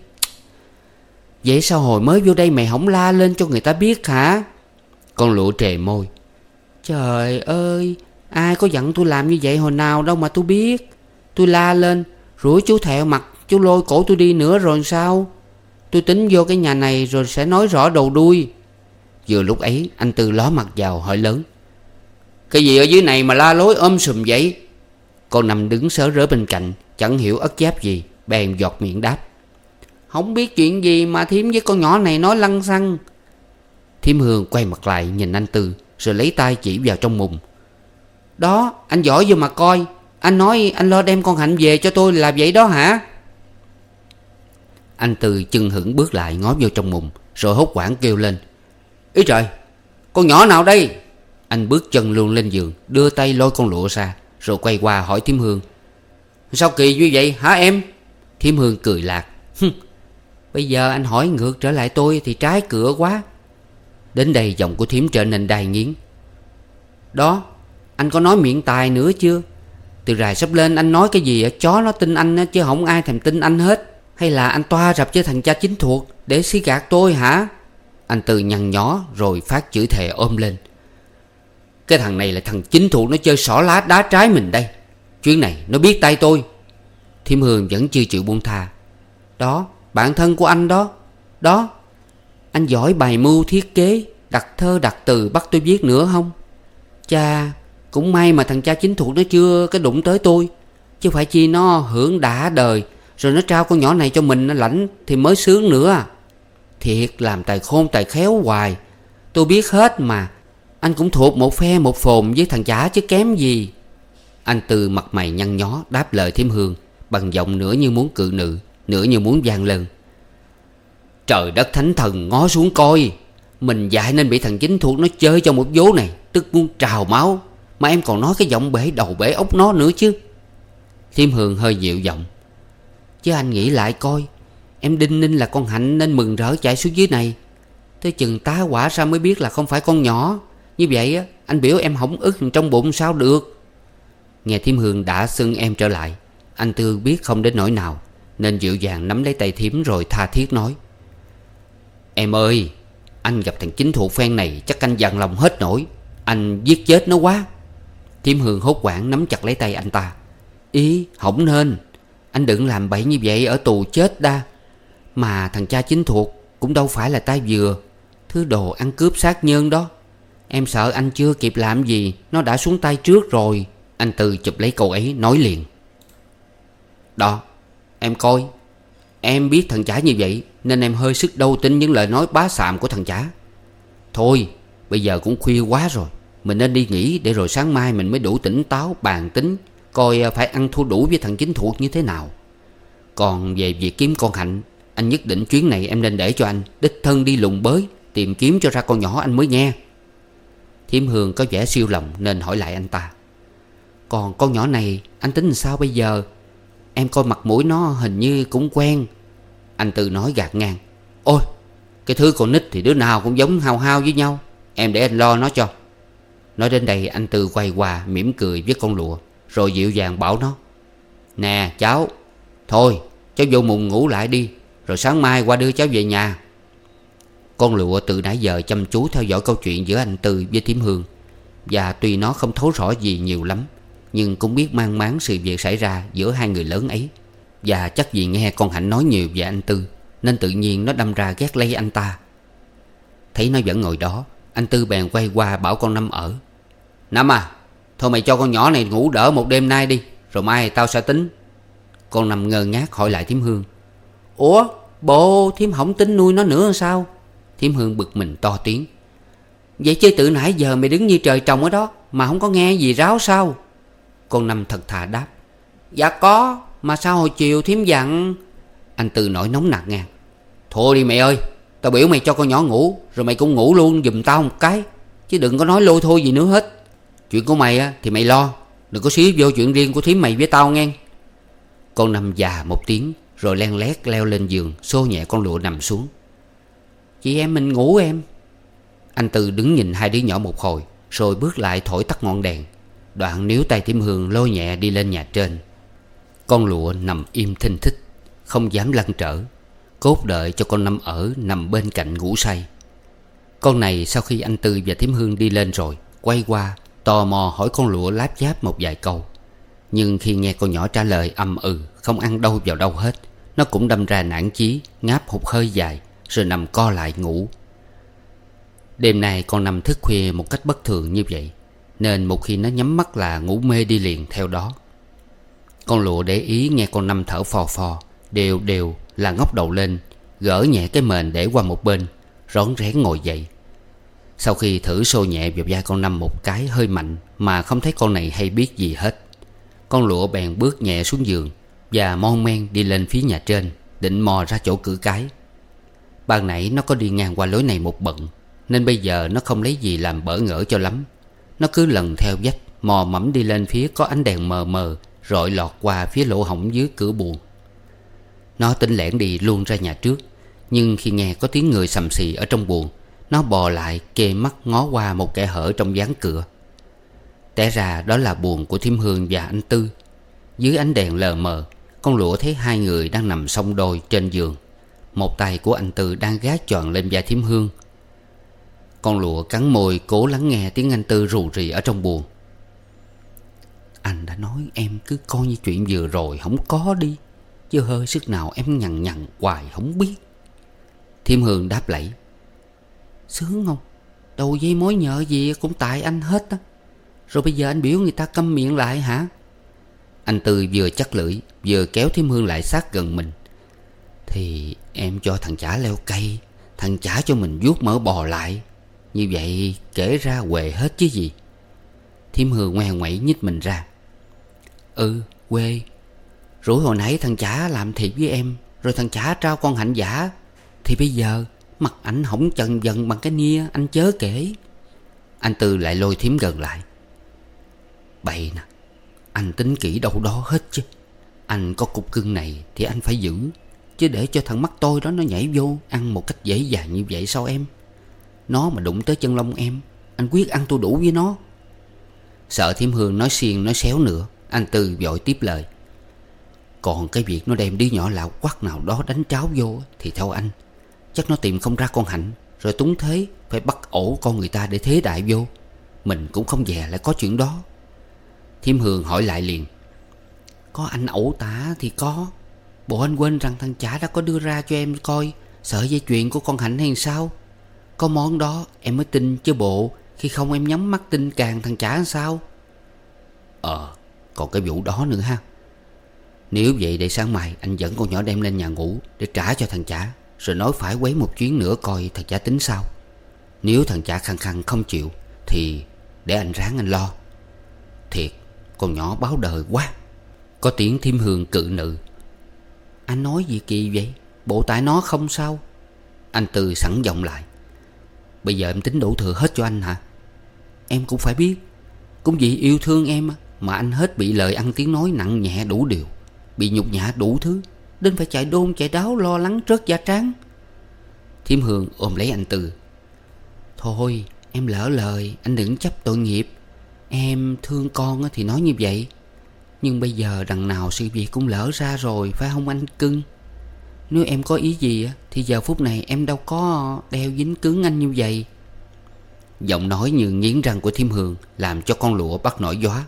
Vậy sao hồi mới vô đây mày không la lên cho người ta biết hả? Con lụa trề môi. Trời ơi, ai có dặn tôi làm như vậy hồi nào đâu mà tôi biết. Tôi la lên, rủi chú thẹo mặt, chú lôi cổ tôi đi nữa rồi sao? Tôi tính vô cái nhà này rồi sẽ nói rõ đầu đuôi. Vừa lúc ấy anh Tư ló mặt vào hỏi lớn. Cái gì ở dưới này mà la lối ôm sùm vậy? Con Năm đứng sớ rớ bên cạnh, chẳng hiểu ất giáp gì, bèn giọt miệng đáp. Không biết chuyện gì mà thím với con nhỏ này nói lăng xăng. Thím Hương quay mặt lại nhìn anh Tư, rồi lấy tay chỉ vào trong mùng. Đó, anh giỏi vô mà coi. Anh nói anh lo đem con Hạnh về cho tôi là vậy đó hả? Anh Tư chưng hững bước lại ngó vô trong mùng, rồi hốt hoảng kêu lên. Ý trời, con nhỏ nào đây? Anh bước chân luôn lên giường, đưa tay lôi con lụa ra, rồi quay qua hỏi thím Hương. Sao kỳ như vậy hả em? Thím Hương cười lạc. Bây giờ anh hỏi ngược trở lại tôi thì trái cửa quá. Đến đây giọng của thím trở nên đai nghiến. Đó, anh có nói miệng tài nữa chưa? Từ rày sắp lên anh nói cái gì chó nó tin anh chứ không ai thèm tin anh hết. Hay là anh toa rập cho thằng cha chính thuộc để xí gạt tôi hả? Anh Tư nhăn nhó rồi phát chửi thề ôm lên. Cái thằng này là thằng chính thuộc, nó chơi xỏ lá đá trái mình đây. Chuyến này nó biết tay tôi. Thím Hương vẫn chưa chịu buông tha. Đó, bạn thân của anh đó. Đó, anh giỏi bài mưu thiết kế, đặt thơ đặt từ bắt tôi viết nữa không? Chà, cũng may mà thằng cha chính thuộc nó chưa cái đụng tới tôi. Chứ phải chi nó hưởng đã đời rồi nó trao con nhỏ này cho mình nó lãnh thì mới sướng nữa. Thiệt làm tài khôn tài khéo hoài. Tôi biết hết mà. Anh cũng thuộc một phe một phồn với thằng chả chứ kém gì. Anh Tư mặt mày nhăn nhó đáp lời thím Hương bằng giọng nửa như muốn cự nữ, nửa như muốn vang lên. Trời đất thánh thần, ngó xuống coi. Mình dại nên bị thằng chính thuộc nó chơi cho một vố này, tức muốn trào máu. Mà em còn nói cái giọng bể đầu bể ốc nó nữa chứ. Thím Hương hơi dịu giọng. Chứ anh nghĩ lại coi, em đinh ninh là con Hạnh nên mừng rỡ chạy xuống dưới này. Tới chừng tá hỏa ra mới biết là không phải con nhỏ. Như vậy á, anh biểu em hỏng ức trong bụng sao được. Nghe thím Hương đã xưng em trở lại, anh Tư biết không đến nỗi nào, nên dịu dàng nắm lấy tay thím rồi tha thiết nói: Em ơi, anh gặp thằng chính thuộc phen này chắc anh dằn lòng hết nổi. Anh giết chết nó quá. Thím Hương hốt hoảng nắm chặt lấy tay anh ta: Ý, không nên. Anh đừng làm bậy như vậy, ở tù chết đa. Mà thằng cha chính thuộc cũng đâu phải là tay vừa. Thứ đồ ăn cướp sát nhân đó. Em sợ anh chưa kịp làm gì, nó đã xuống tay trước rồi. Anh Tư chụp lấy câu ấy nói liền: Đó, em coi. Em biết thằng chả như vậy, nên em hơi sức đâu tin những lời nói bá sạm của thằng chả. Thôi, bây giờ cũng khuya quá rồi, mình nên đi nghỉ, để rồi sáng mai mình mới đủ tỉnh táo bàn tính coi phải ăn thua đủ với thằng chính thuộc như thế nào. Còn về việc kiếm con Hạnh, anh nhất định chuyến này em nên để cho anh đích thân đi lùng bới, tìm kiếm cho ra con nhỏ anh mới nghe. Thím Hương có vẻ siêu lòng nên hỏi lại anh ta: Còn con nhỏ này anh tính làm sao bây giờ? Em coi mặt mũi nó hình như cũng quen. Anh Tư nói gạt ngang: Ôi, cái thứ con nít thì đứa nào cũng giống hao hao với nhau. Em để anh lo nó cho. Nói đến đây anh Tư quay qua mỉm cười với con Lụa, rồi dịu dàng bảo nó: Nè cháu, thôi cháu vô mùng ngủ lại đi, rồi sáng mai qua đưa cháu về nhà. Con Lụa từ nãy giờ chăm chú theo dõi câu chuyện giữa anh Tư với thím Hương, và tuy nó không thấu rõ gì nhiều lắm, nhưng cũng biết mang máng sự việc xảy ra giữa hai người lớn ấy. Và chắc vì nghe con Hạnh nói nhiều về anh Tư, nên tự nhiên nó đâm ra ghét lấy anh ta. Thấy nó vẫn ngồi đó, anh Tư bèn quay qua bảo con Năm ở: Năm à, thôi mày cho con nhỏ này ngủ đỡ một đêm nay đi, rồi mai tao sẽ tính. Con Năm ngơ ngác hỏi lại thím Hương: Ủa, bộ thím không tính nuôi nó nữa sao? Thím Hương bực mình to tiếng: Vậy chứ từ nãy giờ mày đứng như trời trồng ở đó mà không có nghe gì ráo sao? Con Năm thật thà đáp: Dạ có, mà sao hồi chiều thím dặn. Anh Tư nổi nóng nạt ngang: Thôi đi mẹ ơi, tao biểu mày cho con nhỏ ngủ, rồi mày cũng ngủ luôn giùm tao một cái, chứ đừng có nói lôi thôi gì nữa hết. Chuyện của mày á thì mày lo, đừng có xí vô chuyện riêng của thím mày với tao nghe. Con Năm già một tiếng, rồi len lét leo lên giường, xô nhẹ con Lụa nằm xuống. Chị em mình ngủ em. Anh Tư đứng nhìn hai đứa nhỏ một hồi, rồi bước lại thổi tắt ngọn đèn, đoạn níu tay thím Hương lôi nhẹ đi lên nhà trên. Con Lụa nằm im thinh thích, không dám lăn trở, cốt đợi cho con Năm ở nằm bên cạnh ngủ say. Con này sau khi anh Tư và thím Hương đi lên rồi, quay qua tò mò hỏi con Lụa láp giáp một vài câu. Nhưng khi nghe con nhỏ trả lời ầm ừ, không ăn đâu vào đâu hết, nó cũng đâm ra nản chí, ngáp hụt hơi dài, rồi nằm co lại ngủ. Đêm nay con Năm thức khuya một cách bất thường như vậy, nên một khi nó nhắm mắt là ngủ mê đi liền theo đó. Con Lụa để ý nghe con Năm thở phò phò, đều đều là ngóc đầu lên, gỡ nhẹ cái mền để qua một bên, rón rén ngồi dậy. Sau khi thử xô nhẹ vào vai con Năm một cái hơi mạnh mà không thấy con này hay biết gì hết, con Lụa bèn bước nhẹ xuống giường và mon men đi lên phía nhà trên, định mò ra chỗ cửa cái. Ban nãy nó có đi ngang qua lối này một bận, nên bây giờ nó không lấy gì làm bỡ ngỡ cho lắm. Nó cứ lần theo vách, mò mẫm đi lên phía có ánh đèn mờ mờ rọi lọt qua phía lỗ hổng dưới cửa buồng. Nó tính lẻn đi luôn ra nhà trước, nhưng khi nghe có tiếng người xầm xì ở trong buồng, nó bò lại kê mắt ngó qua một kẽ hở trong ván cửa. Té ra đó là buồng của thím Hương và anh Tư. Dưới ánh đèn lờ mờ, con Lụa thấy hai người đang nằm song đôi trên giường. Một tay của anh Tư đang gác tròn lên vai thím Hương. Con Lụa cắn môi cố lắng nghe tiếng anh Tư rù rì ở trong buồng. Anh đã nói em cứ coi như chuyện vừa rồi không có đi, chứ hơi sức nào em nhằn nhằn hoài không biết. Thím Hương đáp lẫy: Sướng không? Đầu dây mối nhợ gì cũng tại anh hết á. Rồi bây giờ anh biểu người ta câm miệng lại hả? Anh Tư vừa chắc lưỡi, vừa kéo thím Hương lại sát gần mình. Thì em cho thằng chả leo cây, thằng chả cho mình vuốt mỡ bò lại. Như vậy kể ra quề hết chứ gì. Thím Hương ngoe ngoẩy nhích mình ra: Ừ, quê. Rủi hồi nãy thằng chả làm thiệt với em, rồi thằng chả trao con Hạnh giả, thì bây giờ mặt ảnh hỏng chần dần bằng cái nia, anh chớ kể. Anh Tư lại lôi thím gần lại: Bậy nè, anh tính kỹ đâu đó hết chứ. Anh có cục cưng này thì anh phải giữ, chứ để cho thằng mắt tôi đó nó nhảy vô ăn một cách dễ dàng như vậy sao em? Nó mà đụng tới chân lông em, anh quyết ăn thua đủ với nó. Sợ thím Hương nói xiên nói xéo nữa, anh Tư vội tiếp lời. Còn cái việc nó đem đứa nhỏ lạo quắc nào đó đánh tráo vô thì theo anh, chắc nó tìm không ra con Hạnh, rồi túng thế phải bắt ổ con người ta để thế đại vô. Mình cũng không dè lại có chuyện đó. Thím Hương hỏi lại liền. Có anh ẩu tả thì có. Bộ anh quên rằng thằng chả đã có đưa ra cho em coi sợi dây chuyền của con Hạnh hay sao? Có món đó em mới tin chứ bộ, khi không em nhắm mắt tin càng thằng chả sao? Ờ, còn cái vụ đó nữa ha. Nếu vậy để sáng mai anh dẫn con nhỏ đem lên nhà ngủ để trả cho thằng chả, rồi nói phải quấy một chuyến nữa coi thằng chả tính sao. Nếu thằng chả khăng khăng không chịu thì để anh ráng anh lo. Thiệt, con nhỏ báo đời quá. Có tiếng thím Hương cự nữ. Anh nói gì kỳ vậy? Bộ tại nó không sao? Anh Tư sẵn giọng lại. Bây giờ em tính đổ thừa hết cho anh hả? Em cũng phải biết. Cũng vì yêu thương em mà anh hết bị lời ăn tiếng nói nặng nhẹ đủ điều, bị nhục nhã đủ thứ, đến phải chạy đôn chạy đáo lo lắng rớt da trán. Thím Hương ôm lấy anh Tư. Thôi em lỡ lời, anh đừng chấp tội nghiệp. Em thương con thì nói như vậy, nhưng bây giờ đằng nào sự việc cũng lỡ ra rồi, phải không anh cưng? Nếu em có ý gì thì giờ phút này em đâu có đeo dính cứng anh như vậy. Giọng nói như nghiến răng của thím Hương làm cho con lụa bắt nổi gió.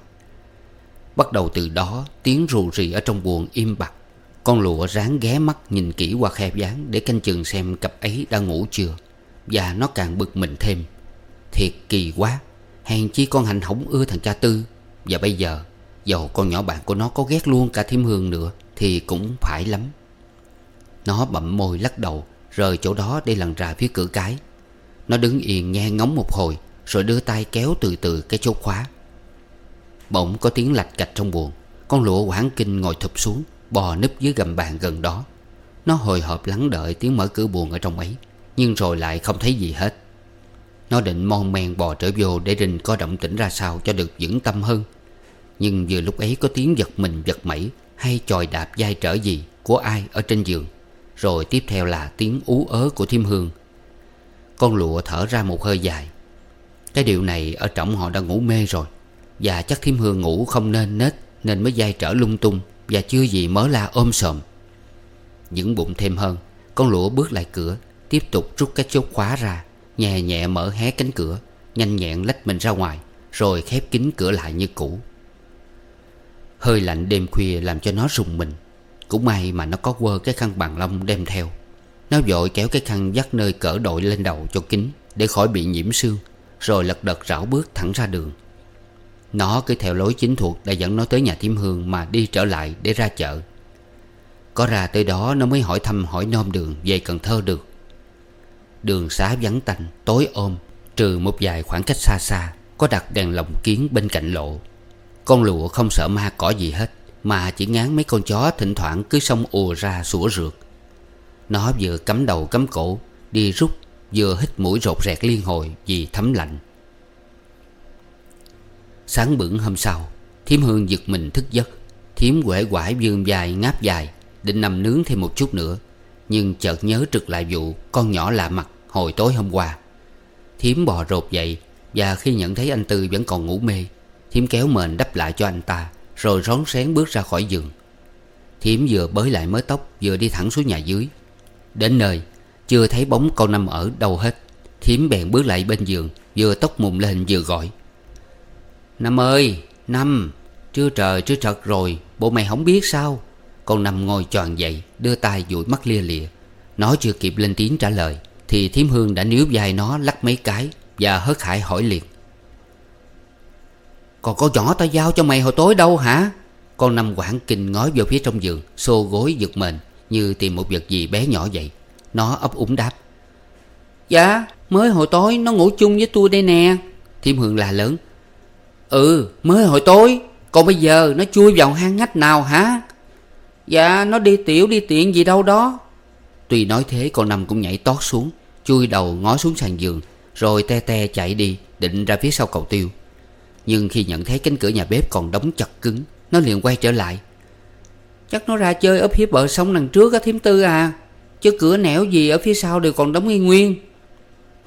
Bắt đầu từ đó, tiếng rù rì ở trong buồng im bặt. Con lụa ráng ghé mắt nhìn kỹ qua khe ván để canh chừng xem cặp ấy đã ngủ chưa. Và nó càng bực mình thêm. Thiệt kỳ quá, hèn chi con Hạnh hổng ưa thằng cha Tư. Và bây giờ dầu con nhỏ bạn của nó có ghét luôn cả thím Hương nữa thì cũng phải lắm. Nó bậm môi lắc đầu, rời chỗ đó để lần ra phía cửa cái. Nó đứng yên nghe ngóng một hồi, rồi đưa tay kéo từ từ cái chốt khóa. Bỗng có tiếng lạch cạch trong buồng. Con lụa hoảng kinh ngồi thụp xuống, bò núp dưới gầm bàn gần đó. Nó hồi hộp lắng đợi tiếng mở cửa buồng ở trong ấy, nhưng rồi lại không thấy gì hết. Nó định mon men bò trở vô để rình có động tĩnh ra sao cho được vững tâm hơn. Nhưng vừa lúc ấy có tiếng giật mình giật mẩy hay chòi đạp vai trở gì của ai ở trên giường. Rồi tiếp theo là tiếng ú ớ của thím Hương. Con lụa thở ra một hơi dài. Cái điều này ở trỏng họ đã ngủ mê rồi, và chắc thím Hương ngủ không nên nết, nên mới vai trở lung tung và chưa gì mớ la ôm sòm. Những bụng thêm hơn, con lụa bước lại cửa, tiếp tục rút cái chốt khóa ra, nhẹ nhẹ mở hé cánh cửa, nhanh nhẹn lách mình ra ngoài, rồi khép kín cửa lại như cũ. Hơi lạnh đêm khuya làm cho nó rùng mình. Cũng may mà nó có quơ cái khăn bằng lông đem theo. Nó vội kéo cái khăn vắt nơi cỡ đội lên đầu cho kín để khỏi bị nhiễm sương, rồi lật đật rảo bước thẳng ra đường. Nó cứ theo lối chính thuộc đã dẫn nó tới nhà thím Hương mà đi trở lại để ra chợ. Có ra tới đó nó mới hỏi thăm hỏi nom đường về Cần Thơ được. Đường xá vắng tanh tối ôm, trừ một vài khoảng cách xa xa có đặt đèn lồng kiến bên cạnh lộ. Con lụa không sợ ma cỏ gì hết, mà chỉ ngán mấy con chó thỉnh thoảng cứ xông ùa ra sủa rượt. Nó vừa cắm đầu cắm cổ đi rút, vừa hít mũi rột rẹt liên hồi vì thấm lạnh. Sáng bửng hôm sau, thím Hương giật mình thức giấc. Thím uể oải vươn vai ngáp dài, định nằm nướng thêm một chút nữa, nhưng chợt nhớ trực lại vụ con nhỏ lạ mặt hồi tối hôm qua. Thím bò rột dậy, và khi nhận thấy anh Tư vẫn còn ngủ mê, thím kéo mền đắp lại cho anh ta, rồi rón rén bước ra khỏi giường. Thím vừa bới lại mớ tóc, vừa đi thẳng xuống nhà dưới. Đến nơi chưa thấy bóng con Năm ở đâu hết. Thím bèn bước lại bên giường, vừa tóc mùng lên vừa gọi. Năm ơi, Năm, trưa trời trưa trật rồi, bộ mày không biết sao? Con Năm ngồi choàng dậy, đưa tay dụi mắt lia lịa. Nó chưa kịp lên tiếng trả lời thì thím Hương đã níu vai nó lắc mấy cái và hớt hải hỏi liền. Còn con nhỏ tao giao cho mày hồi tối đâu hả? Con Năm hoảng kinh ngó vô phía trong giường, xô gối giật mình như tìm một vật gì bé nhỏ vậy. Nó ấp úng đáp. Dạ, mới hồi tối nó ngủ chung với tôi đây nè. Thím Hương la lớn. Ừ, mới hồi tối. Còn bây giờ nó chui vào hang ngách nào hả? Dạ, nó đi tiểu đi tiện gì đâu đó. Tuy nói thế, con Năm cũng nhảy tót xuống, chui đầu ngó xuống sàn giường, rồi te te chạy đi định ra phía sau cầu tiêu. Nhưng khi nhận thấy cánh cửa nhà bếp còn đóng chặt cứng, nó liền quay trở lại. Chắc nó ra chơi ở phía bờ sông đằng trước á thím Tư à, chứ cửa nẻo gì ở phía sau đều còn đóng y nguyên.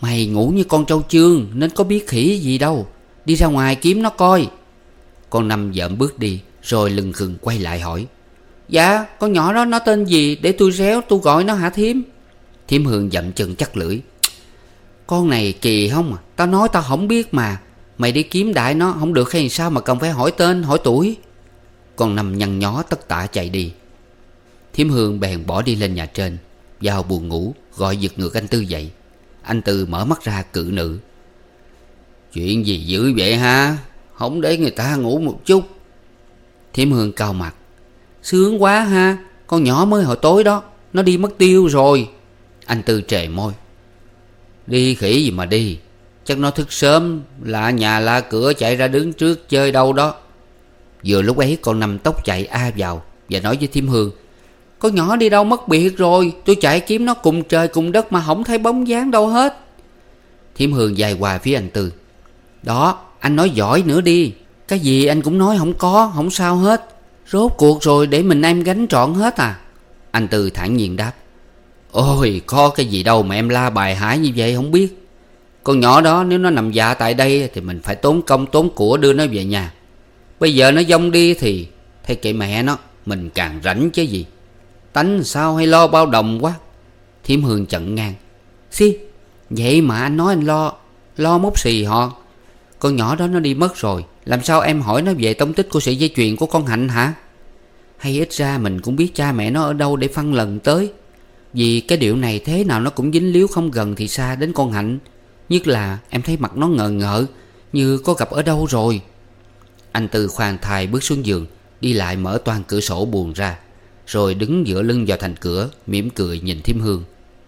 Mày ngủ như con trâu chương nên có biết khỉ gì đâu. Đi ra ngoài kiếm nó coi. Con Năm dợm bước đi, rồi lừng khừng quay lại hỏi: Dạ con nhỏ đó nó tên gì, để tôi réo tôi gọi nó hả thím? Thím Hương dậm chân chắc lưỡi: Con này kỳ không à, tao nói tao không biết mà. Mày đi kiếm đại nó không được hay sao mà cần phải hỏi tên hỏi tuổi? Con Năm nhăn nhó tất tả chạy đi. Thím Hương bèn bỏ đi lên nhà trên, vào buồng ngủ gọi giật ngược anh Tư dậy. Anh Tư mở mắt ra cự nữ: Chuyện gì dữ vậy ha? Không để người ta ngủ một chút. Thím Hương cau mặt: Sướng quá ha, con nhỏ mới hồi tối đó nó đi mất tiêu rồi. Anh Tư trề môi: Đi khỉ gì mà đi, chắc nó thức sớm, lạ nhà lạ cửa chạy ra đứng trước chơi đâu đó. Vừa lúc ấy con Năm tóc chạy a vào và nói với thím Hương: Con nhỏ đi đâu mất biệt rồi, tôi chạy kiếm nó cùng trời cùng đất mà không thấy bóng dáng đâu hết. Thím Hương dài qua phía anh Tư: Đó, anh nói giỏi nữa đi. Cái gì anh cũng nói không có, không sao hết. Rốt cuộc rồi để mình em gánh trọn hết à? Anh Tư thản nhiên đáp: Ôi có cái gì đâu mà em la bài hải như vậy không biết. Con nhỏ đó nếu nó nằm dạ tại đây thì mình phải tốn công tốn của đưa nó về nhà. Bây giờ nó vong đi thì thay kệ mẹ nó, mình càng rảnh chứ gì. Tánh sao hay lo bao đồng quá. Thím Hương chặn ngang: Xí, vậy mà anh nói anh lo Lo mốc xì họ. Con nhỏ đó nó đi mất rồi, làm sao em hỏi nó về tông tích của sợi dây chuyền của con Hạnh hả? Hay ít ra mình cũng biết cha mẹ nó ở đâu để phân lần tới. Vì cái điệu này thế nào nó cũng dính líu không gần thì xa đến con Hạnh. Nhất là em thấy mặt nó ngờ ngợ, như có gặp ở đâu rồi. Anh Tư khoan thai bước xuống giường, đi lại mở toang cửa sổ buồn ra, rồi đứng dựa lưng vào thành cửa, mỉm cười nhìn thím Hương: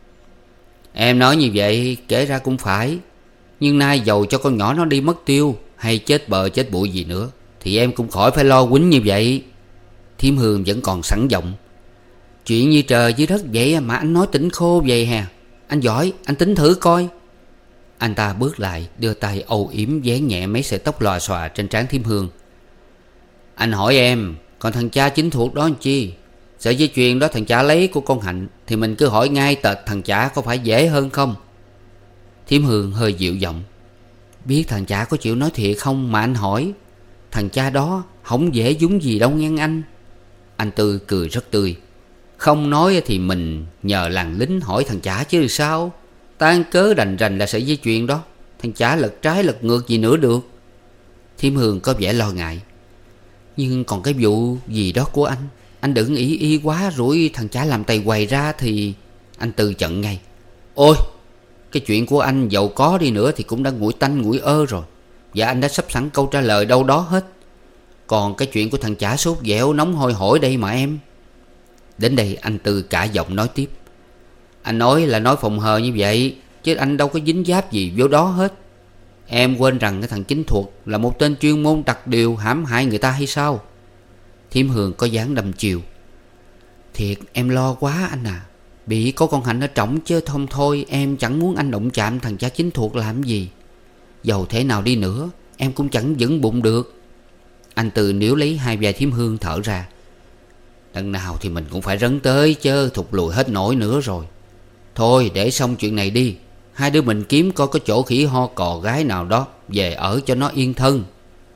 Em nói như vậy kể ra cũng phải. Nhưng nay dầu cho con nhỏ nó đi mất tiêu hay chết bờ chết bụi gì nữa thì em cũng khỏi phải lo quýnh như vậy. Thím Hương vẫn còn sẵn giọng: Chuyện như trời dưới đất vậy mà anh nói tỉnh khô vậy hè. Anh giỏi, anh tính thử coi. Anh ta bước lại, đưa tay âu yếm vén nhẹ mấy sợi tóc lòa xòa trên trán thím Hương: Anh hỏi em, còn thằng cha chính thuộc đó làm chi? Sợi dây chuyền đó thằng cha lấy của con Hạnh thì mình cứ hỏi ngay tệt thằng cha có phải dễ hơn không? Thím Hương hơi dịu giọng: Biết thằng cha có chịu nói thiệt không mà anh hỏi. Thằng cha đó không dễ dúng gì đâu nghe anh. Anh Tư cười rất tươi: Không nói thì mình nhờ làng lính hỏi thằng cha chứ sao. Tan cớ đành rành là sợi dây chuyền đó, thằng cha lật trái lật ngược gì nữa được. Thím Hương có vẻ lo ngại: Nhưng còn cái vụ gì đó của anh, anh đừng ý y quá rủi thằng cha làm tay quầy ra thì... Anh Tư chận ngay: Ôi, cái chuyện của anh dầu có đi nữa thì cũng đã nguội tanh nguội ơ rồi, và anh đã sắp sẵn câu trả lời đâu đó hết. Còn cái chuyện của thằng chả sốt dẻo nóng hôi hổi đây mà em. Đến đây anh Tư cả giọng nói tiếp: Anh nói là nói phòng hờ như vậy, chứ anh đâu có dính dáp gì vô đó hết. Em quên rằng cái thằng Chính Thuộc là một tên chuyên môn đặc điều hãm hại người ta hay sao? Thím Hương có dáng đâm chiều: Thiệt em lo quá anh à. Bị có con Hạnh ở trỏng chứ thông thôi em chẳng muốn anh động chạm thằng cha Chính Thuộc làm gì. Dầu thế nào đi nữa em cũng chẳng vững bụng được. Anh Tư níu lấy hai vai thím Hương thở ra: Đằng nào thì mình cũng phải rấn tới chứ thụt lùi hết nổi nữa rồi. Thôi để xong chuyện này đi, hai đứa mình kiếm coi có chỗ khỉ ho cò gái nào đó về ở cho nó yên thân.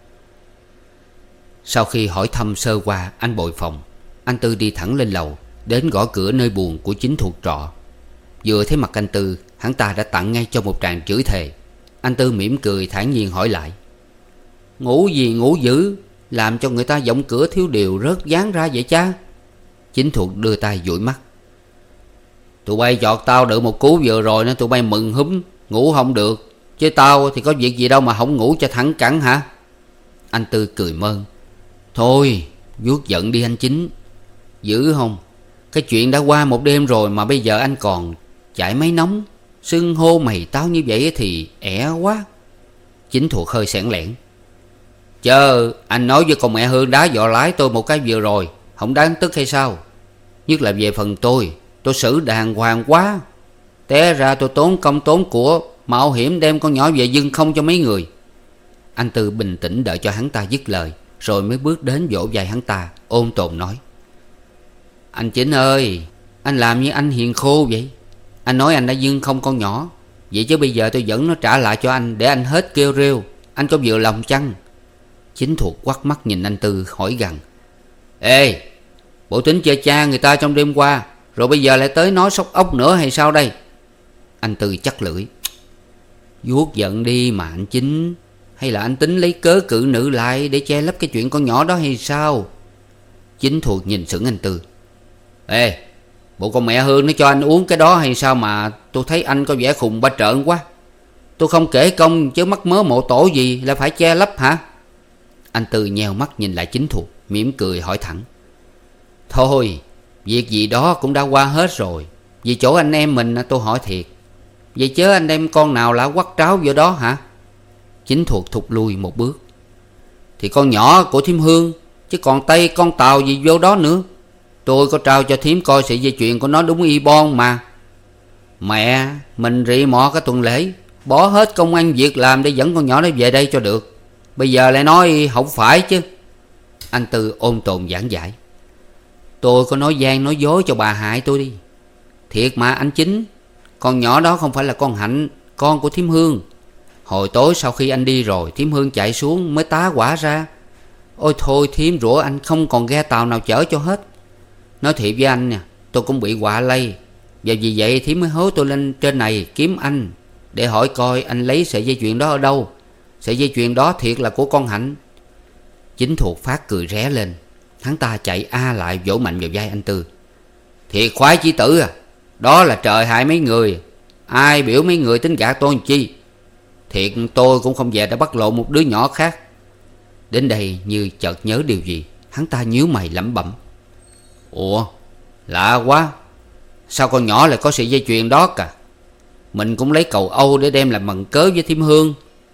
Sau khi hỏi thăm sơ qua anh bồi phòng, anh Tư đi thẳng lên lầu, đến gõ cửa nơi buồng của Chính Thuộc trọ. Vừa thấy mặt anh Tư, hắn ta đã tặng ngay cho một tràng chửi thề. Anh Tư mỉm cười thản nhiên hỏi lại: Ngủ gì ngủ dữ, làm cho người ta giọng cửa thiếu điều rớt dáng ra vậy cha? Chính Thuộc đưa tay dụi mắt: Tụi bay chọt tao được một cú vừa rồi nên tụi bay mừng húm, ngủ không được. Chứ tao thì có việc gì đâu mà không ngủ cho thẳng cẳng hả? Anh Tư cười mơn: Thôi vuốt giận đi anh Chính. Dữ không? Cái chuyện đã qua một đêm rồi mà bây giờ anh còn chạy máy nóng xưng hô mày tao như vậy thì ẻ quá. Chính Thuộc hơi sẻn lẻn: Chờ anh nói với con mẹ Hương đá dọ lái tôi một cái vừa rồi, không đáng tức hay sao? Nhất là về phần tôi, tôi xử đàng hoàng quá. Té ra tôi tốn công tốn của, mạo hiểm đem con nhỏ về dưng không cho mấy người. Anh Tư bình tĩnh đợi cho hắn ta dứt lời, rồi mới bước đến vỗ vai hắn ta, ôn tồn nói: Anh Chính ơi, anh làm như anh hiền khô vậy. Anh nói anh đã dưng không con nhỏ, Vậy chứ bây giờ tôi dẫn nó trả lại cho anh để anh hết kêu rêu. Anh có vừa lòng chăng? Chính thuộc quắt mắt nhìn anh Tư hỏi gằn: Ê, bộ tính chơi cha người ta trong đêm qua, rồi bây giờ lại tới nói sóc ốc nữa hay sao đây? Anh Tư chắc lưỡi: Vuốt giận đi mà anh Chính. Hay là anh tính lấy cớ cự nữ lại để che lấp cái chuyện con nhỏ đó hay sao? Chính thuộc nhìn sững anh Tư: Ê, bộ con mẹ Hương nó cho anh uống cái đó hay sao mà tôi thấy anh có vẻ khùng ba trợn quá. Tôi không kể công chứ mắc mớ mộ tổ gì là phải che lấp hả? Anh Tư nheo mắt nhìn lại Chính thuộc, mỉm cười hỏi thẳng: Thôi, việc gì đó cũng đã qua hết rồi. Vì chỗ anh em mình tôi hỏi thiệt, vậy chớ anh em con nào lạ quắt tráo vô đó hả? Chính thuộc thụt lui một bước: Thì con nhỏ của thím Hương, chứ còn Tây con Tàu gì vô đó nữa. Tôi có trao cho thím coi sợi dây chuyền của nó đúng y bon mà. Mẹ mình rị mọ cái tuần lễ, bỏ hết công ăn việc làm để dẫn con nhỏ nó về đây cho được. Bây giờ lại nói không phải chứ. Anh Tư ôm tồn giảng giải: Tôi có nói gian nói dối cho bà hại tôi đi. Thiệt mà anh Chính, con nhỏ đó không phải là con Hạnh, con của thím Hương. Hồi tối sau khi anh đi rồi, thím Hương chạy xuống mới tá quả ra. Ôi thôi, thím rủa anh không còn ghe tàu nào chở cho hết. Nói thiệt với anh nè, tôi cũng bị quạ lây. Và vì vậy thím mới hối tôi lên trên này kiếm anh, để hỏi coi anh lấy sợi dây chuyền đó ở đâu. Sợi dây chuyền đó thiệt là của con Hạnh. Chính thuộc phát cười ré lên. Hắn ta chạy a lại vỗ mạnh vào vai anh Tư: Thiệt khoái chí tử à, đó là trời hại mấy người. Ai biểu mấy người tính gạt tôi làm chi? Thiệt tôi cũng không về đã bắt lộ một đứa nhỏ khác. Đến đây như chợt nhớ điều gì, hắn ta nhíu mày lẩm bẩm: Ủa, lạ quá, sao con nhỏ lại có sợi dây chuyền đó cả? Mình cũng lấy cầu Âu để đem làm bằng cớ với thím Hương.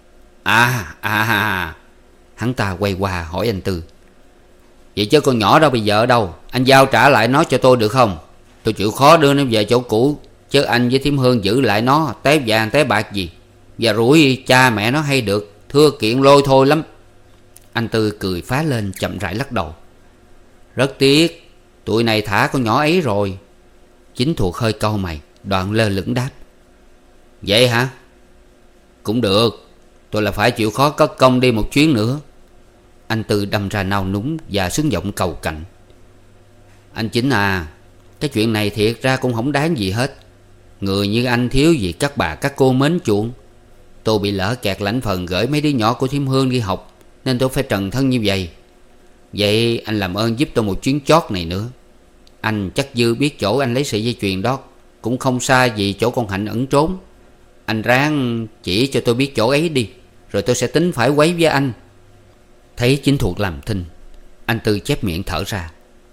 À à à. Hắn ta quay qua hỏi anh Tư: Vậy chứ con nhỏ đó bây giờ ở đâu? Anh giao trả lại nó cho tôi được không? Tôi chịu khó đưa nó về chỗ cũ, chứ anh với thím Hương giữ lại nó té vàng té bạc gì, và rủi cha mẹ nó hay được thưa kiện lôi thôi lắm. Anh Tư cười phá lên chậm rãi lắc đầu: Rất tiếc, tụi này thả con nhỏ ấy rồi. Chính thuộc hơi cau mày, đoạn lơ lửng đáp: Vậy hả? Cũng được, tôi là phải chịu khó cất công đi một chuyến nữa. Anh Tư đâm ra nao núng và xuống giọng cầu cạnh: Anh Chính à, cái chuyện này thiệt ra cũng không đáng gì hết. Người như anh thiếu gì các bà các cô mến chuộng. Tôi bị lỡ kẹt lãnh phần gửi mấy đứa nhỏ của thím Hương đi học, nên tôi phải trần thân như vậy. Vậy anh làm ơn giúp tôi một chuyến chót này nữa. Anh chắc dư biết chỗ anh lấy sợi dây chuyền đó cũng không xa gì chỗ con Hạnh ẩn trốn. Anh ráng chỉ cho tôi biết chỗ ấy đi, rồi tôi sẽ tính phải quấy với anh. Thấy Chính thuộc làm thinh, anh Tư chép miệng thở ra: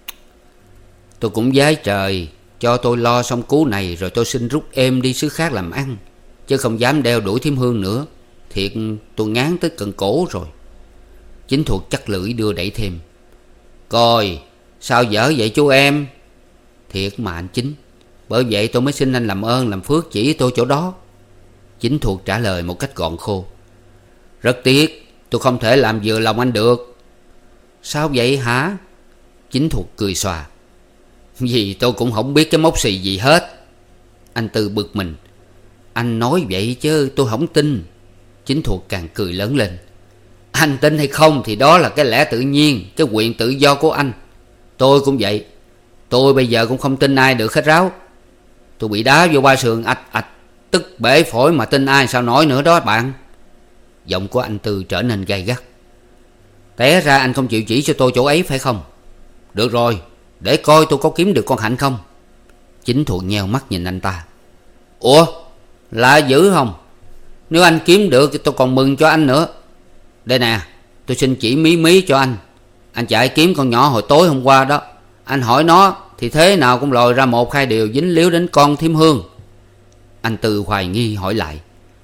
Tôi cũng vái trời cho tôi lo xong cú này, rồi tôi xin rút êm đi xứ khác làm ăn, chứ không dám đeo đuổi thím Hương nữa. Thiệt tôi ngán tới cần cổ rồi. Chính thuộc chắc lưỡi đưa đẩy thêm: Coi sao dở vậy chú em? Thiệt mà anh Chính, bởi vậy tôi mới xin anh làm ơn làm phước chỉ tôi chỗ đó. Chính thuộc trả lời một cách gọn khô: Rất tiếc, tôi không thể làm vừa lòng anh được. Sao vậy hả? Chính thuộc cười xòa: Vì tôi cũng không biết cái mốc xì gì hết. Anh Tư bực mình: Anh nói vậy chứ tôi không tin. Chính thuộc càng cười lớn lên: Anh tin hay không thì đó là cái lẽ tự nhiên, cái quyền tự do của anh. Tôi cũng vậy. Tôi bây giờ cũng không tin ai được hết ráo. Tôi bị đá vô ba sườn ạch ạch, tức bể phổi mà tin ai sao nổi nữa đó bạn. Giọng của anh Tư trở nên gay gắt: Té ra anh không chịu chỉ cho tôi chỗ ấy phải không? Được rồi, để coi tôi có kiếm được con Hạnh không. Chính thuộc nheo mắt nhìn anh ta: Ủa, lạ dữ không? Nếu anh kiếm được thì tôi còn mừng cho anh nữa. Đây nè, tôi xin chỉ mí mí cho anh. Anh chạy kiếm con nhỏ hồi tối hôm qua đó, anh hỏi nó thì thế nào cũng lòi ra một hai điều dính líu đến con thím Hương. Anh Tư hoài nghi hỏi lại: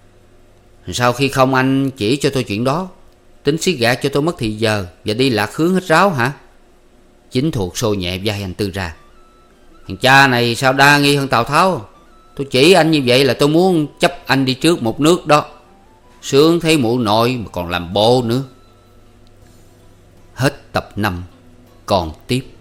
Sao khi không anh chỉ cho tôi chuyện đó? Tính xiết gạt cho tôi mất thì giờ và đi lạc hướng hết ráo hả? Chính thuộc xô nhẹ vai anh Tư ra: Thằng cha này sao đa nghi hơn Tào Tháo? Tôi chỉ anh như vậy là tôi muốn chấp anh đi trước một nước đó. Sướng thấy mụ nội mà còn làm bộ nữa. Hết tập năm. Còn tiếp.